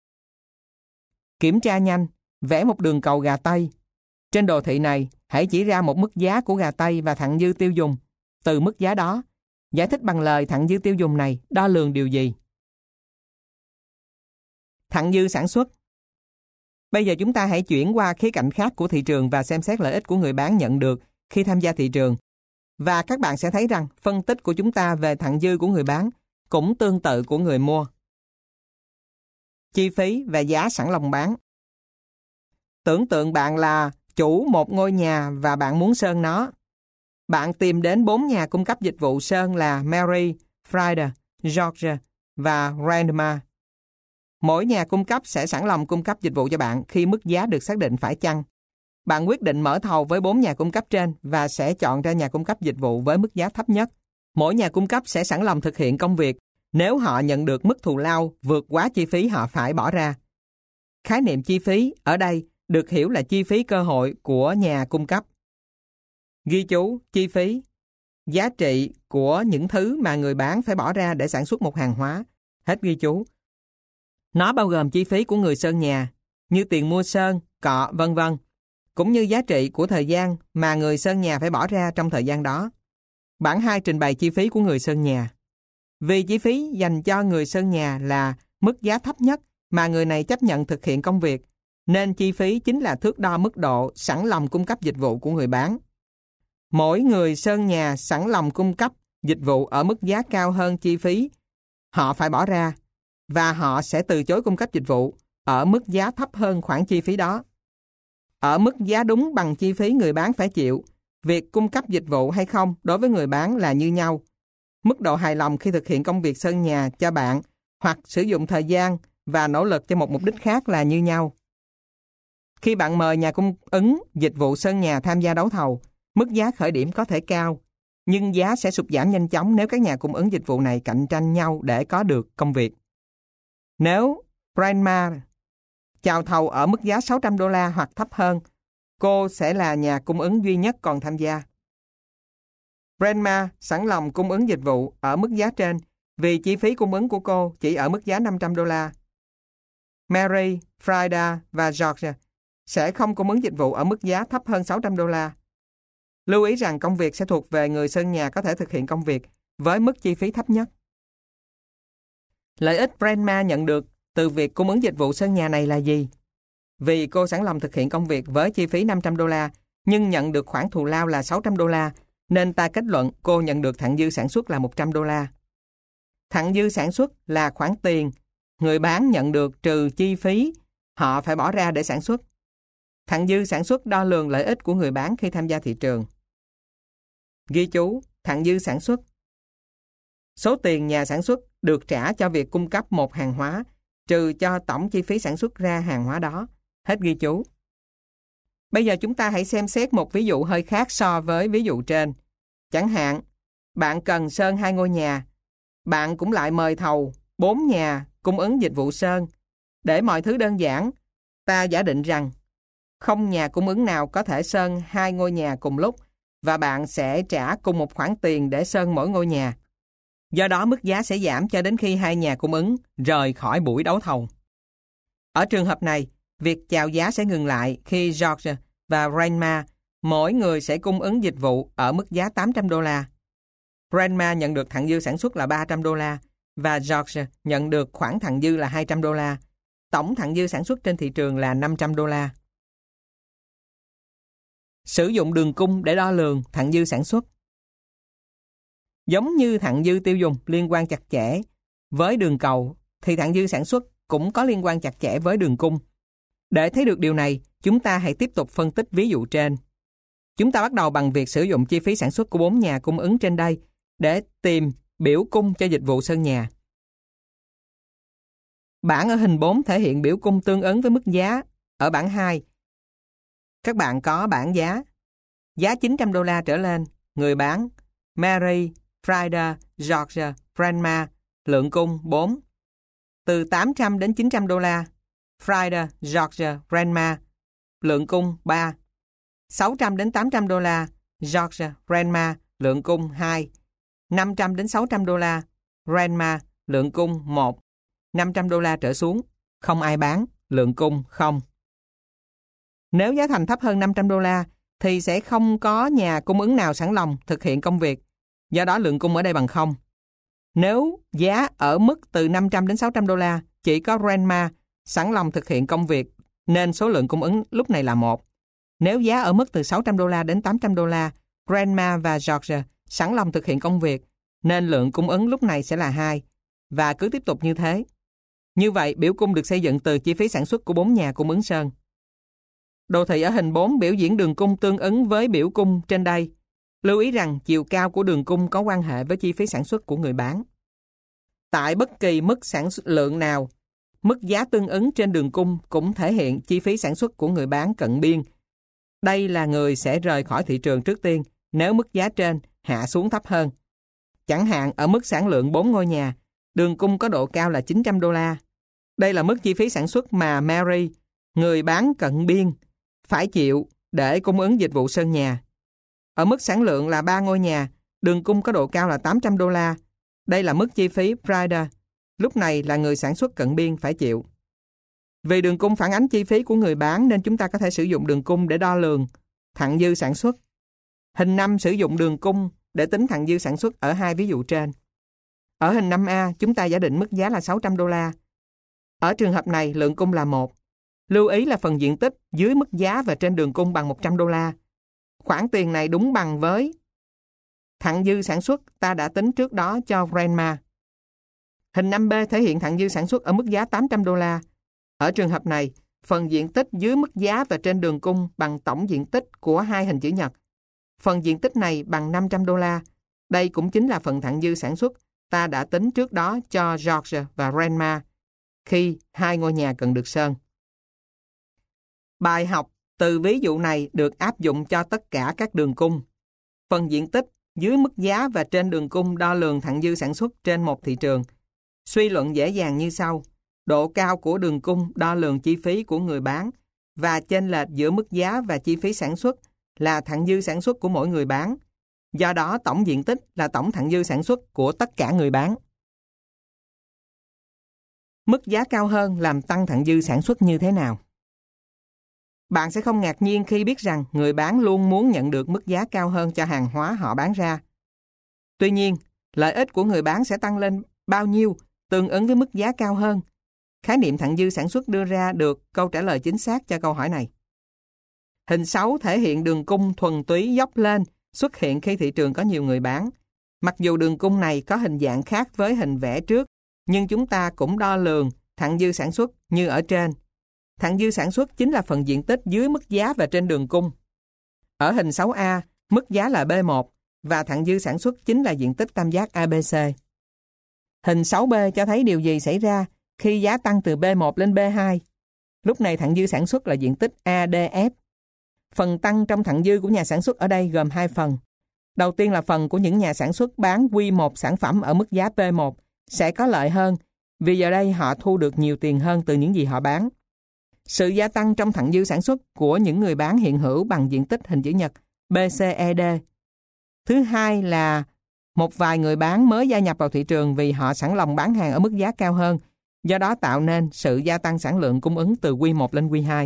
Kiểm tra nhanh, vẽ một đường cầu gà Tây. Trên đồ thị này, hãy chỉ ra một mức giá của gà Tây và thặng dư tiêu dùng. Từ mức giá đó, giải thích bằng lời thặng dư tiêu dùng này đo lường điều gì? Thặng dư sản xuất. Bây giờ chúng ta hãy chuyển qua khía cạnh khác của thị trường và xem xét lợi ích của người bán nhận được khi tham gia thị trường. Và các bạn sẽ thấy rằng phân tích của chúng ta về thặng dư của người bán cũng tương tự của người mua. Chi phí và giá sẵn lòng bán. Tưởng tượng bạn là chủ một ngôi nhà và bạn muốn sơn nó. Bạn tìm đến 4 nhà cung cấp dịch vụ sơn là Mary, Friday, George và Grandma. Mỗi nhà cung cấp sẽ sẵn lòng cung cấp dịch vụ cho bạn khi mức giá được xác định phải chăng. Bạn quyết định mở thầu với 4 nhà cung cấp trên và sẽ chọn ra nhà cung cấp dịch vụ với mức giá thấp nhất. Mỗi nhà cung cấp sẽ sẵn lòng thực hiện công việc nếu họ nhận được mức thù lao vượt quá chi phí họ phải bỏ ra. Khái niệm chi phí ở đây được hiểu là chi phí cơ hội của nhà cung cấp. Ghi chú, chi phí, giá trị của những thứ mà người bán phải bỏ ra để sản xuất một hàng hóa. Hết ghi chú. Nó bao gồm chi phí của người sơn nhà, như tiền mua sơn, cọ, vân vân, cũng như giá trị của thời gian mà người sơn nhà phải bỏ ra trong thời gian đó. Bảng 2 trình bày chi phí của người sơn nhà. Vì chi phí dành cho người sơn nhà là mức giá thấp nhất mà người này chấp nhận thực hiện công việc, nên chi phí chính là thước đo mức độ sẵn lòng cung cấp dịch vụ của người bán. Mỗi người sơn nhà sẵn lòng cung cấp dịch vụ ở mức giá cao hơn chi phí họ phải bỏ ra, và họ sẽ từ chối cung cấp dịch vụ ở mức giá thấp hơn khoản chi phí đó. Ở mức giá đúng bằng chi phí người bán phải chịu, việc cung cấp dịch vụ hay không đối với người bán là như nhau. Mức độ hài lòng khi thực hiện công việc sơn nhà cho bạn hoặc sử dụng thời gian và nỗ lực cho một mục đích khác là như nhau. Khi bạn mời nhà cung ứng dịch vụ sơn nhà tham gia đấu thầu, mức giá khởi điểm có thể cao, nhưng giá sẽ sụt giảm nhanh chóng nếu các nhà cung ứng dịch vụ này cạnh tranh nhau để có được công việc. Nếu Brandmar chào thầu ở mức giá $600 hoặc thấp hơn, cô sẽ là nhà cung ứng duy nhất còn tham gia. Brandmar sẵn lòng cung ứng dịch vụ ở mức giá trên vì chi phí cung ứng của cô chỉ ở mức giá $500. Mary, Frida và George sẽ không cung ứng dịch vụ ở mức giá thấp hơn $600. Lưu ý rằng công việc sẽ thuộc về người sơn nhà có thể thực hiện công việc với mức chi phí thấp nhất. Lợi ích Brandmar nhận được từ việc cung ứng dịch vụ sơn nhà này là gì? Vì cô sẵn lòng thực hiện công việc với chi phí $500 nhưng nhận được khoản thù lao là $600, nên ta kết luận cô nhận được thặng dư sản xuất là $100. Thặng dư sản xuất là khoản tiền người bán nhận được trừ chi phí họ phải bỏ ra để sản xuất. Thặng dư sản xuất đo lường lợi ích của người bán khi tham gia thị trường. Ghi chú, thặng dư sản xuất. Số tiền nhà sản xuất được trả cho việc cung cấp một hàng hóa, trừ cho tổng chi phí sản xuất ra hàng hóa đó. Hết ghi chú. Bây giờ chúng ta hãy xem xét một ví dụ hơi khác so với ví dụ trên. Chẳng hạn, bạn cần sơn 2 ngôi nhà. Bạn cũng lại mời thầu 4 nhà cung ứng dịch vụ sơn. Để mọi thứ đơn giản, ta giả định rằng không nhà cung ứng nào có thể sơn 2 ngôi nhà cùng lúc và bạn sẽ trả cùng một khoản tiền để sơn mỗi ngôi nhà. Do đó mức giá sẽ giảm cho đến khi 2 nhà cung ứng rời khỏi buổi đấu thầu. Ở trường hợp này, việc chào giá sẽ ngừng lại khi George và Brandmar mỗi người sẽ cung ứng dịch vụ ở mức giá $800. Brandmar nhận được thặng dư sản xuất là $300 và George nhận được khoản thặng dư là $200. Tổng thặng dư sản xuất trên thị trường là $500. Sử dụng đường cung để đo lường thặng dư sản xuất. Giống như thặng dư tiêu dùng liên quan chặt chẽ với đường cầu, thì thặng dư sản xuất cũng có liên quan chặt chẽ với đường cung. Để thấy được điều này, chúng ta hãy tiếp tục phân tích ví dụ trên. Chúng ta bắt đầu bằng việc sử dụng chi phí sản xuất của 4 nhà cung ứng trên đây để tìm biểu cung cho dịch vụ sơn nhà. Bảng ở hình 4 thể hiện biểu cung tương ứng với mức giá. Ở bảng 2, các bạn có bảng giá. Giá $900 trở lên, người bán Mary, Frida, George, Brandmar, lượng cung 4. Từ $800 đến $900, Frida, George, Brandmar, lượng cung 3. $600 đến $800, George, Brandmar, lượng cung 2. $500 đến $600, Brandmar, lượng cung 1. $500 trở xuống, không ai bán, lượng cung 0. Nếu giá thành thấp hơn $500 thì sẽ không có nhà cung ứng nào sẵn lòng thực hiện công việc, do đó lượng cung ở đây bằng 0. Nếu giá ở mức từ $500 đến $600, chỉ có Brandmar sẵn lòng thực hiện công việc, nên số lượng cung ứng lúc này là 1. Nếu giá ở mức từ $600 đến $800, Brandmar và George sẵn lòng thực hiện công việc, nên lượng cung ứng lúc này sẽ là 2, và cứ tiếp tục như thế. Như vậy, biểu cung được xây dựng từ chi phí sản xuất của 4 nhà cung ứng sơn. Đồ thị ở hình 4 biểu diễn đường cung tương ứng với biểu cung trên đây. Lưu ý rằng chiều cao của đường cung có quan hệ với chi phí sản xuất của người bán. Tại bất kỳ mức sản lượng nào, mức giá tương ứng trên đường cung cũng thể hiện chi phí sản xuất của người bán cận biên. Đây là người sẽ rời khỏi thị trường trước tiên nếu mức giá trên hạ xuống thấp hơn. Chẳng hạn ở mức sản lượng 4 ngôi nhà, đường cung có độ cao là $900. Đây là mức chi phí sản xuất mà Mary, người bán cận biên, phải chịu để cung ứng dịch vụ sơn nhà. Ở mức sản lượng là 3 ngôi nhà, đường cung có độ cao là $800. Đây là mức chi phí Frida, lúc này là người sản xuất cận biên phải chịu. Vì đường cung phản ánh chi phí của người bán nên chúng ta có thể sử dụng đường cung để đo lường thặng dư sản xuất. Hình 5 sử dụng đường cung để tính thặng dư sản xuất ở hai ví dụ trên. Ở hình 5A, chúng ta giả định mức giá là 600 đô la. Ở trường hợp này, lượng cung là 1. Lưu ý là phần diện tích dưới mức giá và trên đường cung bằng 100 đô la. Khoản tiền này đúng bằng với thặng dư sản xuất ta đã tính trước đó cho Grandma. Hình 5B thể hiện thặng dư sản xuất ở mức giá 800 đô la. Ở trường hợp này, phần diện tích dưới mức giá và trên đường cung bằng tổng diện tích của hai hình chữ nhật. Phần diện tích này bằng 500 đô la. Đây cũng chính là phần thặng dư sản xuất ta đã tính trước đó cho George và Grandma khi hai ngôi nhà cần được sơn. Bài học từ ví dụ này được áp dụng cho tất cả các đường cung. Phần diện tích dưới mức giá và trên đường cung đo lường thặng dư sản xuất trên một thị trường. Suy luận dễ dàng như sau. Độ cao của đường cung đo lường chi phí của người bán và chênh lệch giữa mức giá và chi phí sản xuất là thặng dư sản xuất của mỗi người bán. Do đó tổng diện tích là tổng thặng dư sản xuất của tất cả người bán. Mức giá cao hơn làm tăng thặng dư sản xuất như thế nào? Bạn sẽ không ngạc nhiên khi biết rằng người bán luôn muốn nhận được mức giá cao hơn cho hàng hóa họ bán ra. Tuy nhiên, lợi ích của người bán sẽ tăng lên bao nhiêu tương ứng với mức giá cao hơn? Khái niệm thặng dư sản xuất đưa ra được câu trả lời chính xác cho câu hỏi này. Hình 6 thể hiện đường cung thuần túy dốc lên xuất hiện khi thị trường có nhiều người bán. Mặc dù đường cung này có hình dạng khác với hình vẽ trước, nhưng chúng ta cũng đo lường thặng dư sản xuất như ở trên. Thặng dư sản xuất chính là phần diện tích dưới mức giá và trên đường cung. Ở hình 6A, mức giá là B1 và thặng dư sản xuất chính là diện tích tam giác ABC. Hình 6B cho thấy điều gì xảy ra khi giá tăng từ B1 lên B2. Lúc này thặng dư sản xuất là diện tích ADF. Phần tăng trong thặng dư của nhà sản xuất ở đây gồm hai phần. Đầu tiên là phần của những nhà sản xuất bán quy một sản phẩm ở mức giá P1 sẽ có lợi hơn vì giờ đây họ thu được nhiều tiền hơn từ những gì họ bán. Sự gia tăng trong thặng dư sản xuất của những người bán hiện hữu bằng diện tích hình chữ nhật BCED. Thứ hai là một vài người bán mới gia nhập vào thị trường vì họ sẵn lòng bán hàng ở mức giá cao hơn, do đó tạo nên sự gia tăng sản lượng cung ứng từ Q1 lên Q2.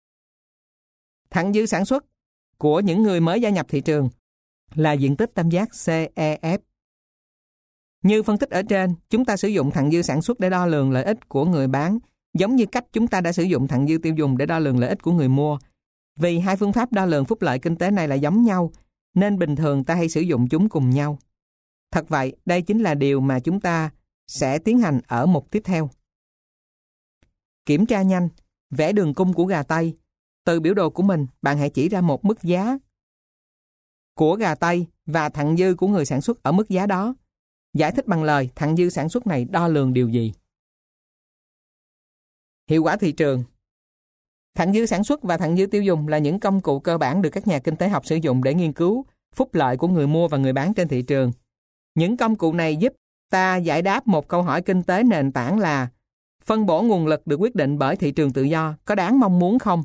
Thặng dư sản xuất của những người mới gia nhập thị trường là diện tích tam giác CEF. Như phân tích ở trên, chúng ta sử dụng thặng dư sản xuất để đo lường lợi ích của người bán, giống như cách chúng ta đã sử dụng thặng dư tiêu dùng để đo lường lợi ích của người mua. Vì hai phương pháp đo lường phúc lợi kinh tế này là giống nhau, nên bình thường ta hay sử dụng chúng cùng nhau. Thật vậy, đây chính là điều mà chúng ta sẽ tiến hành ở mục tiếp theo. Kiểm tra nhanh, vẽ đường cung của gà Tây. Từ biểu đồ của mình, bạn hãy chỉ ra một mức giá của gà Tây và thặng dư của người sản xuất ở mức giá đó. Giải thích bằng lời thặng dư sản xuất này đo lường điều gì? Hiệu quả thị trường. Thặng dư sản xuất và thặng dư tiêu dùng là những công cụ cơ bản được các nhà kinh tế học sử dụng để nghiên cứu phúc lợi của người mua và người bán trên thị trường. Những công cụ này giúp ta giải đáp một câu hỏi kinh tế nền tảng là phân bổ nguồn lực được quyết định bởi thị trường tự do có đáng mong muốn không?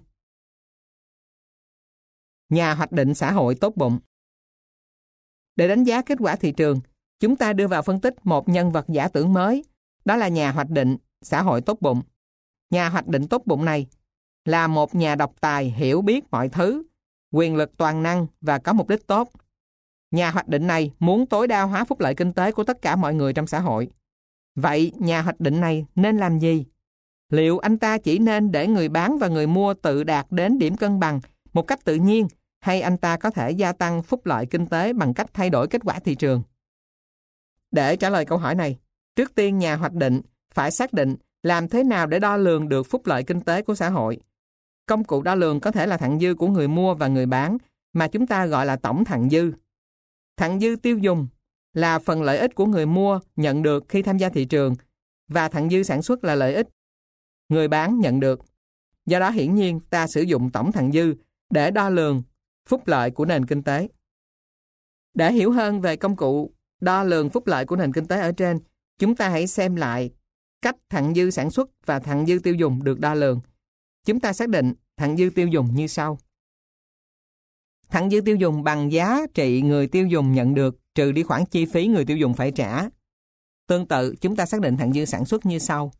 Nhà hoạch định xã hội tốt bụng. Để đánh giá kết quả thị trường, chúng ta đưa vào phân tích một nhân vật giả tưởng mới, đó là nhà hoạch định xã hội tốt bụng. Nhà hoạch định tốt bụng này là một nhà độc tài hiểu biết mọi thứ, quyền lực toàn năng và có mục đích tốt. Nhà hoạch định này muốn tối đa hóa phúc lợi kinh tế của tất cả mọi người trong xã hội. Vậy nhà hoạch định này nên làm gì? Liệu anh ta chỉ nên để người bán và người mua tự đạt đến điểm cân bằng một cách tự nhiên, hay anh ta có thể gia tăng phúc lợi kinh tế bằng cách thay đổi kết quả thị trường? Để trả lời câu hỏi này, trước tiên nhà hoạch định phải xác định làm thế nào để đo lường được phúc lợi kinh tế của xã hội. Công cụ đo lường có thể là thặng dư của người mua và người bán, mà chúng ta gọi là tổng thặng dư. Thặng dư tiêu dùng là phần lợi ích của người mua nhận được khi tham gia thị trường, và thặng dư sản xuất là lợi ích người bán nhận được. Do đó hiển nhiên ta sử dụng tổng thặng dư để đo lường phúc lợi của nền kinh tế. Để hiểu hơn về công cụ đo lường phúc lợi của nền kinh tế ở trên, chúng ta hãy xem lại cách thặng dư sản xuất và thặng dư tiêu dùng được đo lường. Chúng ta xác định thặng dư tiêu dùng như sau. Thặng dư tiêu dùng bằng giá trị người tiêu dùng nhận được trừ đi khoản chi phí người tiêu dùng phải trả. Tương tự, chúng ta xác định thặng dư sản xuất như sau.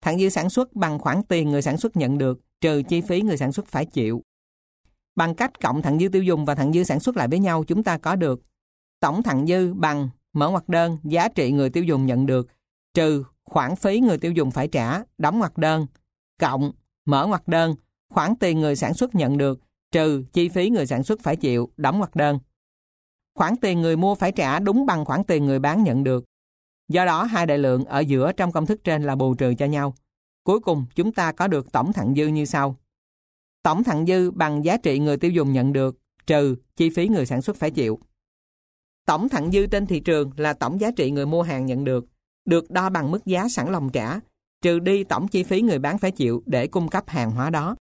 Thặng dư sản xuất bằng khoản tiền người sản xuất nhận được trừ chi phí người sản xuất phải chịu. Bằng cách cộng thặng dư tiêu dùng và thặng dư sản xuất lại với nhau, chúng ta có được tổng thặng dư bằng mở ngoặc đơn giá trị người tiêu dùng nhận được trừ khoản phí người tiêu dùng phải trả đóng ngoặc đơn cộng mở ngoặc đơn khoản tiền người sản xuất nhận được trừ chi phí người sản xuất phải chịu đóng ngoặc đơn. Khoản tiền người mua phải trả đúng bằng khoản tiền người bán nhận được. Do đó hai đại lượng ở giữa trong công thức trên là bù trừ cho nhau. Cuối cùng chúng ta có được tổng thặng dư như sau. Tổng thặng dư bằng giá trị người tiêu dùng nhận được trừ chi phí người sản xuất phải chịu. Tổng thặng dư trên thị trường là tổng giá trị người mua hàng nhận được đo bằng mức giá sẵn lòng trả, trừ đi tổng chi phí người bán phải chịu để cung cấp hàng hóa đó.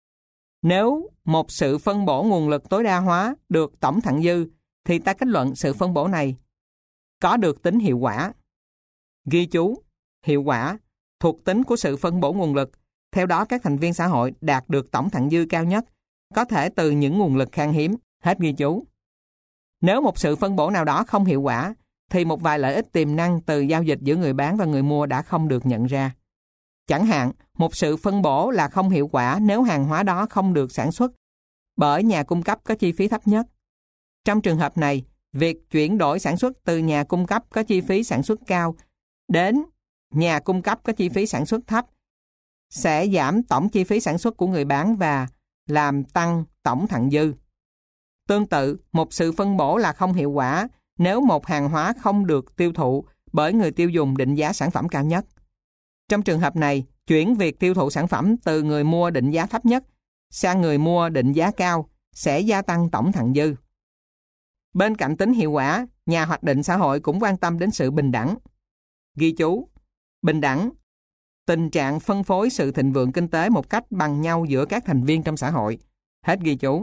Nếu một sự phân bổ nguồn lực tối đa hóa được tổng thặng dư, thì ta kết luận sự phân bổ này có được tính hiệu quả. Ghi chú, hiệu quả thuộc tính của sự phân bổ nguồn lực. Theo đó các thành viên xã hội đạt được tổng thặng dư cao nhất, có thể từ những nguồn lực khan hiếm. Hết ghi chú. Nếu một sự phân bổ nào đó không hiệu quả, thì một vài lợi ích tiềm năng từ giao dịch giữa người bán và người mua đã không được nhận ra. Chẳng hạn, một sự phân bổ là không hiệu quả nếu hàng hóa đó không được sản xuất bởi nhà cung cấp có chi phí thấp nhất. Trong trường hợp này, việc chuyển đổi sản xuất từ nhà cung cấp có chi phí sản xuất cao đến nhà cung cấp có chi phí sản xuất thấp sẽ giảm tổng chi phí sản xuất của người bán và làm tăng tổng thặng dư. Tương tự, một sự phân bổ là không hiệu quả nếu một hàng hóa không được tiêu thụ bởi người tiêu dùng định giá sản phẩm cao nhất. Trong trường hợp này, chuyển việc tiêu thụ sản phẩm từ người mua định giá thấp nhất sang người mua định giá cao sẽ gia tăng tổng thặng dư. Bên cạnh tính hiệu quả, nhà hoạch định xã hội cũng quan tâm đến sự bình đẳng. Ghi chú, bình đẳng, tình trạng phân phối sự thịnh vượng kinh tế một cách bằng nhau giữa các thành viên trong xã hội. Hết ghi chú.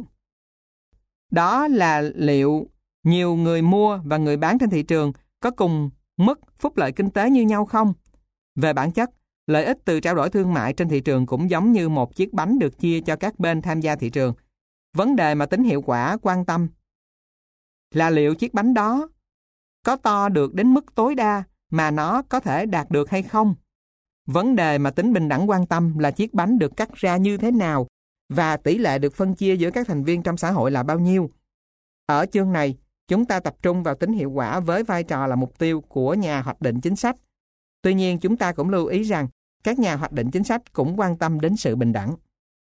Đó là liệu nhiều người mua và người bán trên thị trường có cùng mức phúc lợi kinh tế như nhau không? Về bản chất, lợi ích từ trao đổi thương mại trên thị trường cũng giống như một chiếc bánh được chia cho các bên tham gia thị trường. Vấn đề mà tính hiệu quả quan tâm là liệu chiếc bánh đó có to được đến mức tối đa mà nó có thể đạt được hay không. Vấn đề mà tính bình đẳng quan tâm là chiếc bánh được cắt ra như thế nào và tỷ lệ được phân chia giữa các thành viên trong xã hội là bao nhiêu. Ở chương này, chúng ta tập trung vào tính hiệu quả với vai trò là mục tiêu của nhà hoạch định chính sách. Tuy nhiên, chúng ta cũng lưu ý rằng các nhà hoạch định chính sách cũng quan tâm đến sự bình đẳng.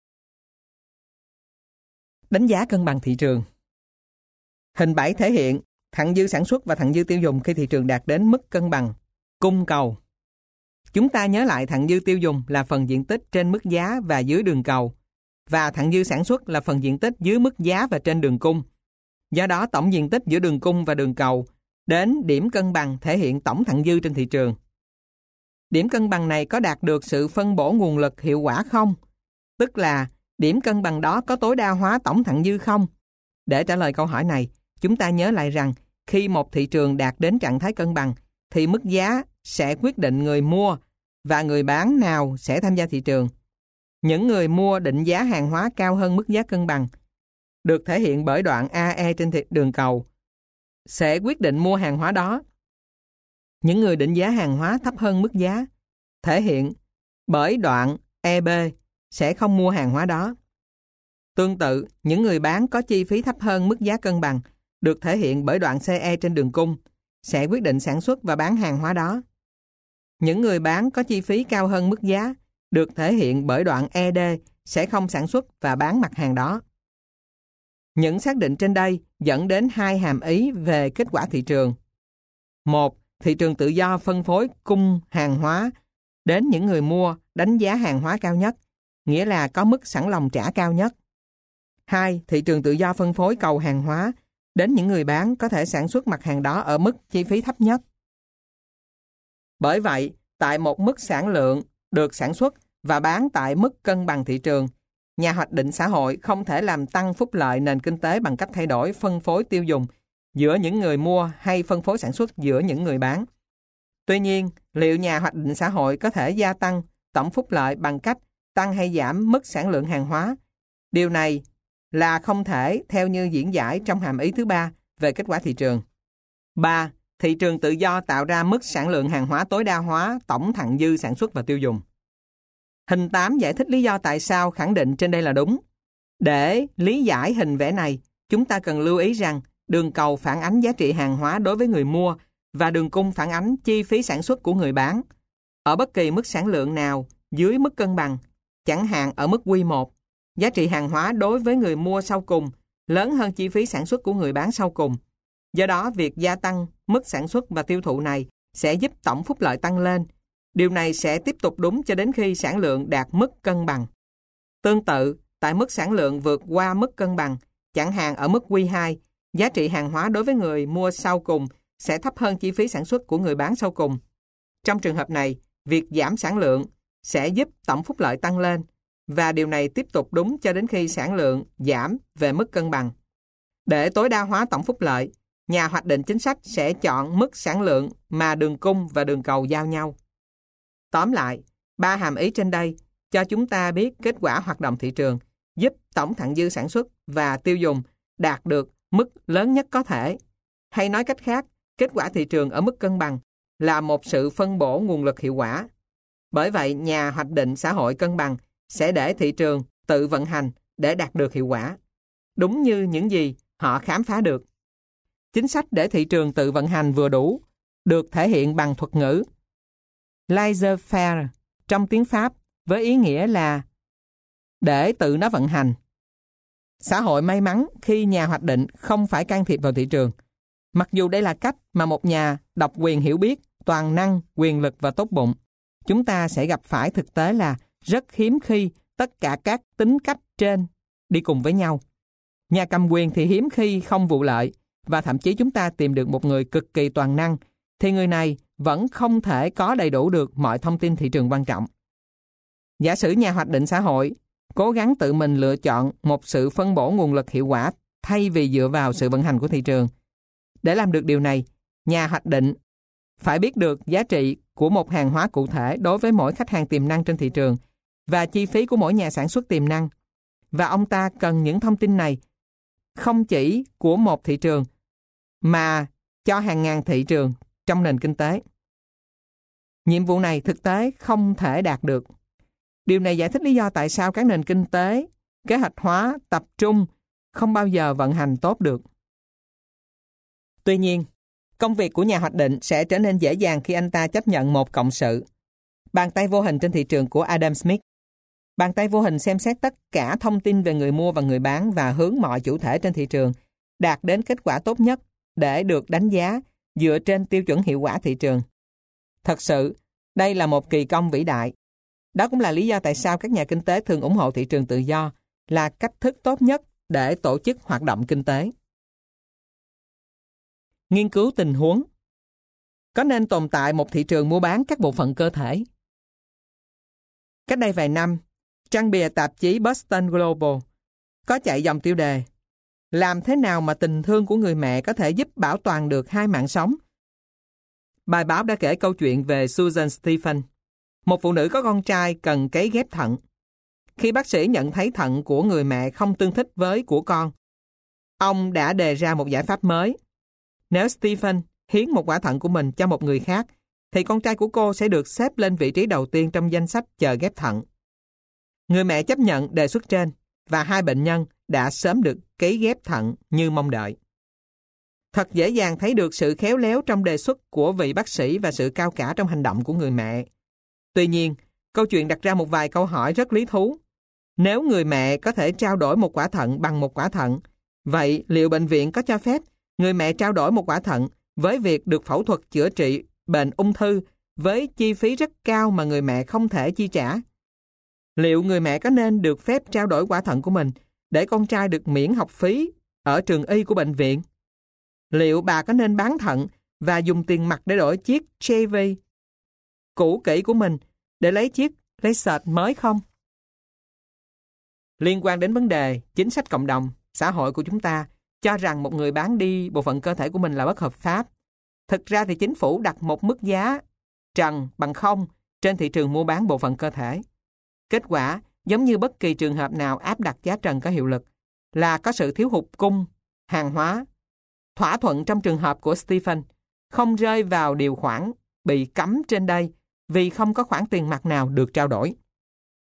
Đánh giá cân bằng thị trường. Hình 7 thể hiện thặng dư sản xuất và thặng dư tiêu dùng khi thị trường đạt đến mức cân bằng cung cầu. Chúng ta nhớ lại thặng dư tiêu dùng là phần diện tích trên mức giá và dưới đường cầu, và thặng dư sản xuất là phần diện tích dưới mức giá và trên đường cung. Do đó, tổng diện tích giữa đường cung và đường cầu đến điểm cân bằng thể hiện tổng thặng dư trên thị trường. Điểm cân bằng này có đạt được sự phân bổ nguồn lực hiệu quả không? Tức là điểm cân bằng đó có tối đa hóa tổng thặng dư không? Để trả lời câu hỏi này, chúng ta nhớ lại rằng khi một thị trường đạt đến trạng thái cân bằng thì mức giá sẽ quyết định người mua và người bán nào sẽ tham gia thị trường. Những người mua định giá hàng hóa cao hơn mức giá cân bằng, được thể hiện bởi đoạn AE trên đường cầu, sẽ quyết định mua hàng hóa đó. Những người định giá hàng hóa thấp hơn mức giá, thể hiện bởi đoạn EB, sẽ không mua hàng hóa đó. Tương tự, những người bán có chi phí thấp hơn mức giá cân bằng, được thể hiện bởi đoạn CE trên đường cung, sẽ quyết định sản xuất và bán hàng hóa đó. Những người bán có chi phí cao hơn mức giá, được thể hiện bởi đoạn ED, sẽ không sản xuất và bán mặt hàng đó. Những xác định trên đây dẫn đến hai hàm ý về kết quả thị trường. 1. Thị trường tự do phân phối cung hàng hóa đến những người mua đánh giá hàng hóa cao nhất, nghĩa là có mức sẵn lòng trả cao nhất. 2. Thị trường tự do phân phối cầu hàng hóa đến những người bán có thể sản xuất mặt hàng đó ở mức chi phí thấp nhất. Bởi vậy, tại một mức sản lượng được sản xuất và bán tại mức cân bằng thị trường, nhà hoạch định xã hội không thể làm tăng phúc lợi nền kinh tế bằng cách thay đổi phân phối tiêu dùng giữa những người mua hay phân phối sản xuất giữa những người bán. Tuy nhiên, liệu nhà hoạch định xã hội có thể gia tăng tổng phúc lợi bằng cách tăng hay giảm mức sản lượng hàng hóa? Điều này là không thể theo như diễn giải trong hàm ý thứ 3 về kết quả thị trường. 3. Thị trường tự do tạo ra mức sản lượng hàng hóa tối đa hóa tổng thặng dư sản xuất và tiêu dùng. Hình 8 giải thích lý do tại sao khẳng định trên đây là đúng. Để lý giải hình vẽ này, chúng ta cần lưu ý rằng đường cầu phản ánh giá trị hàng hóa đối với người mua và đường cung phản ánh chi phí sản xuất của người bán. Ở bất kỳ mức sản lượng nào dưới mức cân bằng, chẳng hạn ở mức Q1, giá trị hàng hóa đối với người mua sau cùng lớn hơn chi phí sản xuất của người bán sau cùng. Do đó, việc gia tăng mức sản xuất và tiêu thụ này sẽ giúp tổng phúc lợi tăng lên. Điều này sẽ tiếp tục đúng cho đến khi sản lượng đạt mức cân bằng. Tương tự, tại mức sản lượng vượt qua mức cân bằng, chẳng hạn ở mức Q2, giá trị hàng hóa đối với người mua sau cùng sẽ thấp hơn chi phí sản xuất của người bán sau cùng. Trong trường hợp này, việc giảm sản lượng sẽ giúp tổng phúc lợi tăng lên, và điều này tiếp tục đúng cho đến khi sản lượng giảm về mức cân bằng. Để tối đa hóa tổng phúc lợi, nhà hoạch định chính sách sẽ chọn mức sản lượng mà đường cung và đường cầu giao nhau. Tóm lại, 3 hàm ý trên đây cho chúng ta biết kết quả hoạt động thị trường giúp tổng thặng dư sản xuất và tiêu dùng đạt được mức lớn nhất có thể. Hay nói cách khác, kết quả thị trường ở mức cân bằng là một sự phân bổ nguồn lực hiệu quả. Bởi vậy, nhà hoạch định xã hội cân bằng sẽ để thị trường tự vận hành để đạt được hiệu quả, đúng như những gì họ khám phá được. Chính sách để thị trường tự vận hành vừa đủ được thể hiện bằng thuật ngữ laissez-faire trong tiếng Pháp với ý nghĩa là để tự nó vận hành. Xã hội may mắn khi nhà hoạch định không phải can thiệp vào thị trường. Mặc dù đây là cách mà một nhà độc quyền hiểu biết, toàn năng, quyền lực và tốt bụng, chúng ta sẽ gặp phải thực tế là rất hiếm khi tất cả các tính cách trên đi cùng với nhau. Nhà cầm quyền thì hiếm khi không vụ lợi, và thậm chí chúng ta tìm được một người cực kỳ toàn năng, thì người này vẫn không thể có đầy đủ được mọi thông tin thị trường quan trọng. Giả sử nhà hoạch định xã hội cố gắng tự mình lựa chọn một sự phân bổ nguồn lực hiệu quả thay vì dựa vào sự vận hành của thị trường. Để làm được điều này, nhà hoạch định phải biết được giá trị của một hàng hóa cụ thể đối với mỗi khách hàng tiềm năng trên thị trường và chi phí của mỗi nhà sản xuất tiềm năng. Và ông ta cần những thông tin này không chỉ của một thị trường mà cho hàng ngàn thị trường trong nền kinh tế. Nhiệm vụ này thực tế không thể đạt được. Điều này giải thích lý do tại sao các nền kinh tế kế hoạch hóa tập trung không bao giờ vận hành tốt được. Tuy nhiên, công việc của nhà hoạch định sẽ trở nên dễ dàng khi anh ta chấp nhận một cộng sự. Bàn tay vô hình trên thị trường của Adam Smith. Bàn tay vô hình xem xét tất cả thông tin về người mua và người bán và hướng mọi chủ thể trên thị trường đạt đến kết quả tốt nhất để được đánh giá dựa trên tiêu chuẩn hiệu quả thị trường. Thật sự, đây là một kỳ công vĩ đại. Đó cũng là lý do tại sao các nhà kinh tế thường ủng hộ thị trường tự do là cách thức tốt nhất để tổ chức hoạt động kinh tế. Nghiên cứu tình huống. Có nên tồn tại một thị trường mua bán các bộ phận cơ thể? Cách đây vài năm, trang bìa tạp chí Boston Global có chạy dòng tiêu đề làm thế nào mà tình thương của người mẹ có thể giúp bảo toàn được 2 mạng sống? Bài báo đã kể câu chuyện về Susan Stephen, một phụ nữ có con trai cần cấy ghép thận. Khi bác sĩ nhận thấy thận của người mẹ không tương thích với của con, ông đã đề ra một giải pháp mới. Nếu Stephen hiến một quả thận của mình cho một người khác, thì con trai của cô sẽ được xếp lên vị trí đầu tiên trong danh sách chờ ghép thận. Người mẹ chấp nhận đề xuất trên, và 2 bệnh nhân đã sớm được cấy ghép thận như mong đợi. Thật dễ dàng thấy được sự khéo léo trong đề xuất của vị bác sĩ và sự cao cả trong hành động của người mẹ. Tuy nhiên, câu chuyện đặt ra một vài câu hỏi rất lý thú. Nếu người mẹ có thể trao đổi một quả thận bằng một quả thận, vậy liệu bệnh viện có cho phép người mẹ trao đổi một quả thận với việc được phẫu thuật chữa trị bệnh ung thư với chi phí rất cao mà người mẹ không thể chi trả? Liệu người mẹ có nên được phép trao đổi quả thận của mình để con trai được miễn học phí ở trường y của bệnh viện? Liệu bà có nên bán thận và dùng tiền mặt để đổi chiếc Chevy cũ kỹ của mình để lấy chiếc Lexus mới không? Liên quan đến vấn đề chính sách cộng đồng, xã hội của chúng ta cho rằng một người bán đi bộ phận cơ thể của mình là bất hợp pháp. Thực ra thì chính phủ đặt một mức giá trần bằng không trên thị trường mua bán bộ phận cơ thể. Kết quả, giống như bất kỳ trường hợp nào áp đặt giá trần có hiệu lực, là có sự thiếu hụt cung, hàng hóa. Thỏa thuận trong trường hợp của Stephen không rơi vào điều khoản bị cấm trên đây vì không có khoản tiền mặt nào được trao đổi.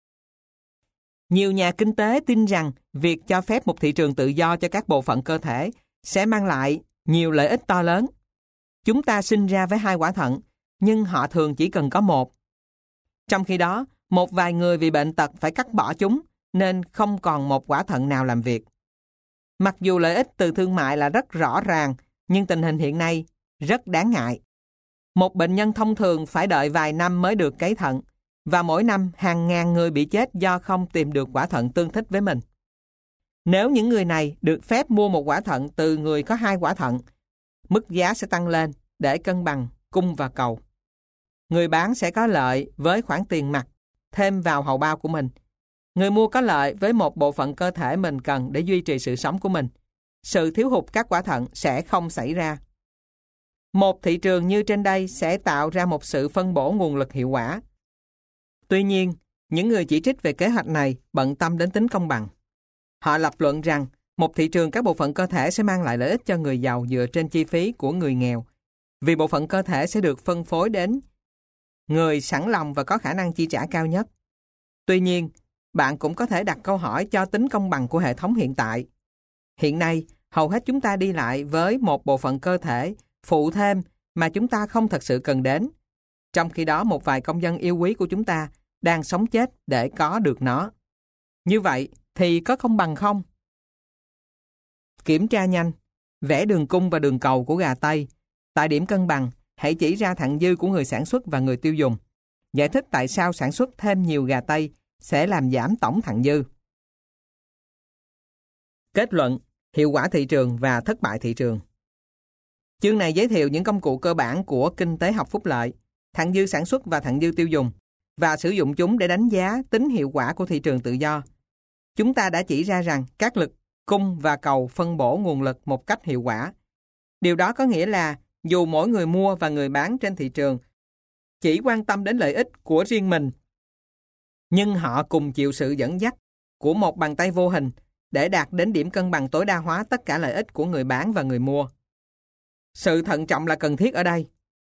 Nhiều nhà kinh tế tin rằng việc cho phép một thị trường tự do cho các bộ phận cơ thể sẽ mang lại nhiều lợi ích to lớn. Chúng ta sinh ra với 2 quả thận, nhưng họ thường chỉ cần có 1. Trong khi đó, một vài người vì bệnh tật phải cắt bỏ chúng, nên không còn một quả thận nào làm việc. Mặc dù lợi ích từ thương mại là rất rõ ràng, nhưng tình hình hiện nay rất đáng ngại. Một bệnh nhân thông thường phải đợi vài năm mới được cấy thận, và mỗi năm hàng ngàn người bị chết do không tìm được quả thận tương thích với mình. Nếu những người này được phép mua một quả thận từ người có 2 quả thận, mức giá sẽ tăng lên để cân bằng cung và cầu. Người bán sẽ có lợi với khoản tiền mặt thêm vào hầu bao của mình. Người mua có lợi với một bộ phận cơ thể mình cần để duy trì sự sống của mình. Sự thiếu hụt các quả thận sẽ không xảy ra. Một thị trường như trên đây sẽ tạo ra một sự phân bổ nguồn lực hiệu quả. Tuy nhiên, những người chỉ trích về kế hoạch này bận tâm đến tính công bằng. Họ lập luận rằng một thị trường các bộ phận cơ thể sẽ mang lại lợi ích cho người giàu dựa trên chi phí của người nghèo, vì bộ phận cơ thể sẽ được phân phối đến người sẵn lòng và có khả năng chi trả cao nhất. Tuy nhiên, bạn cũng có thể đặt câu hỏi cho tính công bằng của hệ thống hiện tại. Hiện nay, hầu hết chúng ta đi lại với một bộ phận cơ thể phụ thêm mà chúng ta không thật sự cần đến. Trong khi đó, một vài công dân yêu quý của chúng ta đang sống chết để có được nó. Như vậy thì có công bằng không? Kiểm tra nhanh, vẽ đường cung và đường cầu của gà Tây. Tại điểm cân bằng, hãy chỉ ra thặng dư của người sản xuất và người tiêu dùng. Giải thích tại sao sản xuất thêm nhiều gà Tây sẽ làm giảm tổng thặng dư. Kết luận, hiệu quả thị trường và thất bại thị trường. Chương này giới thiệu những công cụ cơ bản của kinh tế học phúc lợi, thặng dư sản xuất và thặng dư tiêu dùng, và sử dụng chúng để đánh giá tính hiệu quả của thị trường tự do. Chúng ta đã chỉ ra rằng các lực cung và cầu phân bổ nguồn lực một cách hiệu quả. Điều đó có nghĩa là dù mỗi người mua và người bán trên thị trường chỉ quan tâm đến lợi ích của riêng mình, nhưng họ cùng chịu sự dẫn dắt của một bàn tay vô hình để đạt đến điểm cân bằng tối đa hóa tất cả lợi ích của người bán và người mua. Sự thận trọng là cần thiết ở đây.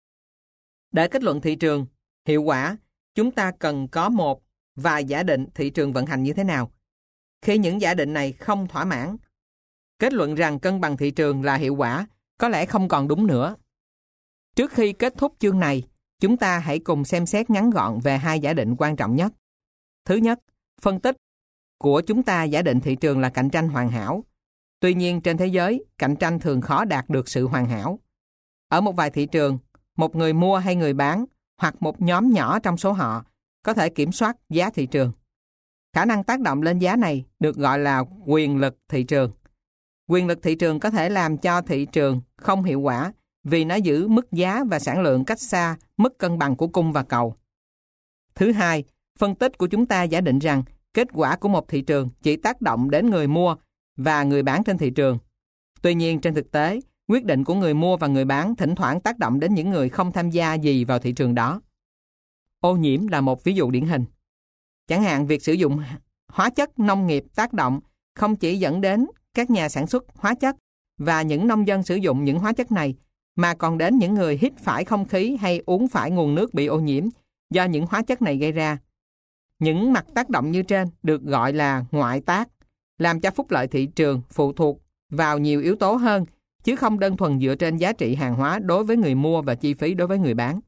Để kết luận thị trường hiệu quả, chúng ta cần có một vài giả định thị trường vận hành như thế nào. Khi những giả định này không thỏa mãn, kết luận rằng cân bằng thị trường là hiệu quả có lẽ không còn đúng nữa. Trước khi kết thúc chương này, chúng ta hãy cùng xem xét ngắn gọn về 2 giả định quan trọng nhất. Thứ nhất, phân tích của chúng ta giả định thị trường là cạnh tranh hoàn hảo. Tuy nhiên, trên thế giới, cạnh tranh thường khó đạt được sự hoàn hảo. Ở một vài thị trường, một người mua hay người bán, hoặc một nhóm nhỏ trong số họ, có thể kiểm soát giá thị trường. Khả năng tác động lên giá này được gọi là quyền lực thị trường. Quyền lực thị trường có thể làm cho thị trường không hiệu quả vì nó giữ mức giá và sản lượng cách xa mức cân bằng của cung và cầu. Thứ hai, phân tích của chúng ta giả định rằng kết quả của một thị trường chỉ tác động đến người mua và người bán trên thị trường. Tuy nhiên, trên thực tế, quyết định của người mua và người bán thỉnh thoảng tác động đến những người không tham gia gì vào thị trường đó. Ô nhiễm là một ví dụ điển hình. Chẳng hạn, việc sử dụng hóa chất nông nghiệp tác động không chỉ dẫn đến các nhà sản xuất hóa chất và những nông dân sử dụng những hóa chất này, mà còn đến những người hít phải không khí hay uống phải nguồn nước bị ô nhiễm do những hóa chất này gây ra. Những mặt tác động như trên được gọi là ngoại tác, làm cho phúc lợi thị trường phụ thuộc vào nhiều yếu tố hơn, chứ không đơn thuần dựa trên giá trị hàng hóa đối với người mua và chi phí đối với người bán.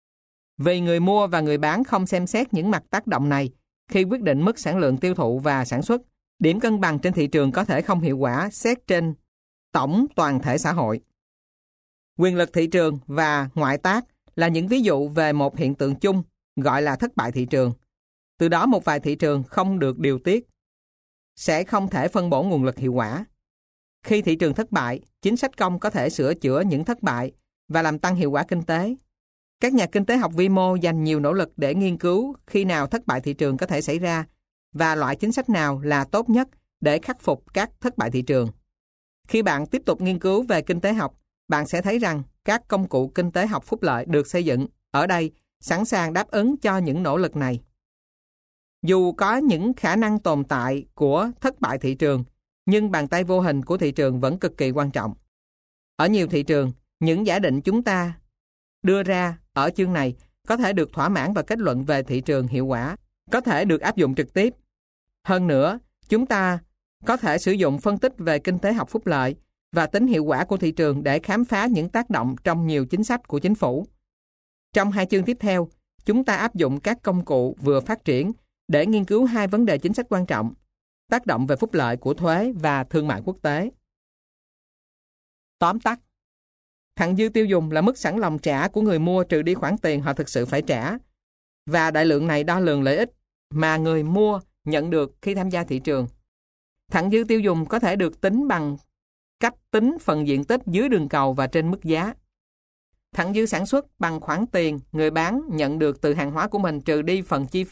Vì người mua và người bán không xem xét những mặt tác động này khi quyết định mức sản lượng tiêu thụ và sản xuất, điểm cân bằng trên thị trường có thể không hiệu quả xét trên tổng toàn thể xã hội. Quyền lực thị trường và ngoại tác là những ví dụ về một hiện tượng chung gọi là thất bại thị trường. Từ đó một vài thị trường không được điều tiết, sẽ không thể phân bổ nguồn lực hiệu quả. Khi thị trường thất bại, chính sách công có thể sửa chữa những thất bại và làm tăng hiệu quả kinh tế. Các nhà kinh tế học vi mô dành nhiều nỗ lực để nghiên cứu khi nào thất bại thị trường có thể xảy ra và loại chính sách nào là tốt nhất để khắc phục các thất bại thị trường. Khi bạn tiếp tục nghiên cứu về kinh tế học, bạn sẽ thấy rằng các công cụ kinh tế học phúc lợi được xây dựng ở đây sẵn sàng đáp ứng cho những nỗ lực này. Dù có những khả năng tồn tại của thất bại thị trường, nhưng bàn tay vô hình của thị trường vẫn cực kỳ quan trọng. Ở nhiều thị trường, những giả định chúng ta đưa ra ở chương này có thể được thỏa mãn và kết luận về thị trường hiệu quả, có thể được áp dụng trực tiếp. Hơn nữa, chúng ta có thể sử dụng phân tích về kinh tế học phúc lợi và tính hiệu quả của thị trường để khám phá những tác động trong nhiều chính sách của chính phủ. Trong 2 chương tiếp theo, chúng ta áp dụng các công cụ vừa phát triển để nghiên cứu 2 vấn đề chính sách quan trọng: tác động về phúc lợi của thuế và thương mại quốc tế. Tóm tắt, thặng dư tiêu dùng là mức sẵn lòng trả của người mua trừ đi khoản tiền họ thực sự phải trả, và đại lượng này đo lường lợi ích mà người mua nhận được khi tham gia thị trường. Thặng dư tiêu dùng có thể được tính bằng cách tính phần diện tích dưới đường cầu và trên mức giá. Thặng dư sản xuất bằng khoản tiền người bán nhận được từ hàng hóa của mình trừ đi phần chi phí